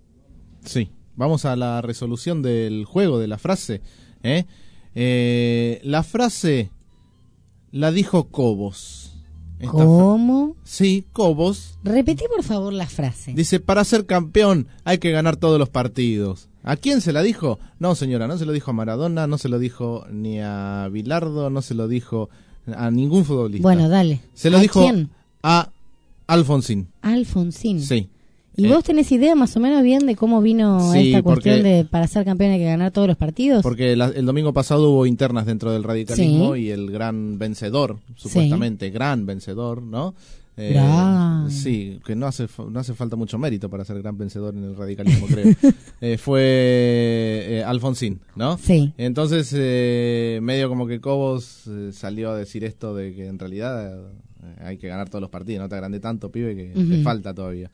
Sí, vamos a la resolución del juego, de la frase. ¿eh? Eh, la frase la dijo Cobos. Esta ¿Cómo? fra- Sí, Cobos. Repetí por favor la frase. Dice, para ser campeón hay que ganar todos los partidos. ¿A quién se la dijo? No, señora, no se lo dijo a Maradona, no se lo dijo ni a Bilardo, no se lo dijo a ningún futbolista. Bueno, dale. Se lo ¿A dijo quién? a Alfonsín. Alfonsín. Sí. ¿Y Eh, vos tenés idea más o menos bien de cómo vino Sí, esta cuestión porque- de para ser campeón hay que ganar todos los partidos? Porque la- el domingo pasado hubo internas dentro del radicalismo Sí. y el gran vencedor, supuestamente, gran vencedor, ¿no? Eh, Gran. Sí, que no hace fa- no hace falta mucho mérito para ser gran vencedor en el radicalismo, creo. Eh, fue eh, Alfonsín, ¿no? Sí. Entonces, eh, medio como que Cobos eh, salió a decir esto de que en realidad eh, hay que ganar todos los partidos, no te agrande tanto, pibe, que Ujú. te falta todavía.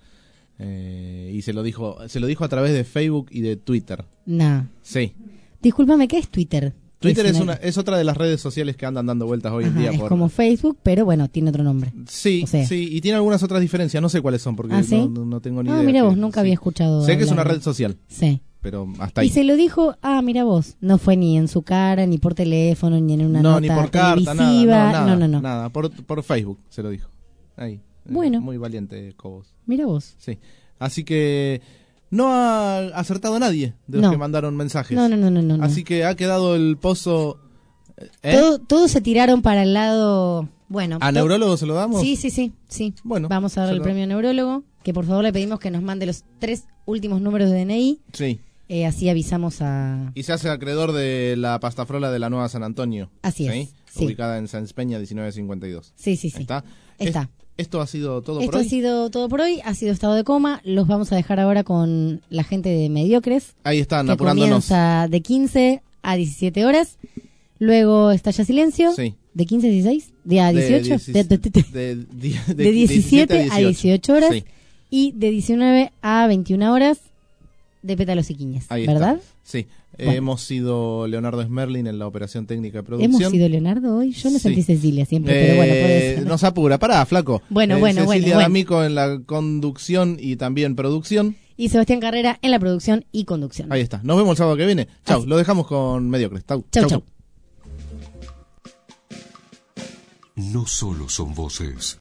Eh, y se lo dijo se lo dijo a través de Facebook y de Twitter. Nah. Sí. Discúlpame, ¿qué es Twitter? Twitter es una- una es otra de las redes sociales que andan dando vueltas hoy en Ajá, día es por como Facebook, pero bueno, tiene otro nombre. Sí, o sea. sí, y tiene algunas otras diferencias, no sé cuáles son porque ¿Ah, sí? no, no- no tengo ni Ah, idea. mira que- vos, nunca sí. había escuchado Sé que es una hablar. red social. Sí. Pero hasta ahí. Y se lo dijo, ah, mira vos, no fue ni en su cara, ni por teléfono, ni en una no, nota ni por carta, nada, televisiva. no, nada, no, no, no. nada, por, por Facebook se lo dijo. Ahí. eh, Bueno. Muy valiente Cobos. Mira vos. Sí. Así que no ha acertado nadie de los No. que mandaron mensajes. No, no, no, no, no, no. Así que ha quedado el pozo. ¿eh? Todo- todos se tiraron para el lado, bueno. ¿A to- neurólogo se lo damos? Sí, sí, sí, sí. Bueno, vamos a dar se el lo- premio a neurólogo, que por favor le pedimos que nos mande los tres últimos números de D N I, Sí. eh, así avisamos a... Y se hace acreedor de la pastafrola de la Nueva San Antonio. Así es, ¿sí? sí. Ubicada en Sáenz Peña diecinueve cincuenta y dos. Sí, sí, sí. ¿Está? Está. Es- esto ha sido todo Esto por ha hoy. sido todo por hoy, ha sido Estado de Coma, los vamos a dejar ahora con la gente de Mediocres, Ahí están, que apurándonos. comienza de quince a diecisiete horas, luego Estalla Silencio, Sí. de quince a dieciséis, de a dieciocho, dieci- de, de- de- de- de- de diecisiete a dieciocho horas, Sí. y de diecinueve a veintiuna horas de Pétalos y Quiñas, Ahí ¿verdad? está. Sí. Bueno. Hemos sido Leonardo Smerlin en la operación técnica de producción. ¿Hemos sido Leonardo hoy? Yo no Sí. sentí Cecilia siempre, Eh, pero bueno, puede ser. Nos apura. Pará, flaco. Bueno, Eh, bueno, bueno, Cecilia bueno. D'Amico en la conducción y también producción. Y Sebastián Carrera en la producción y conducción. Ahí está. Nos vemos el sábado que viene. Chau. Lo dejamos con Mediocres. Chau. Chau, chau. No solo son voces.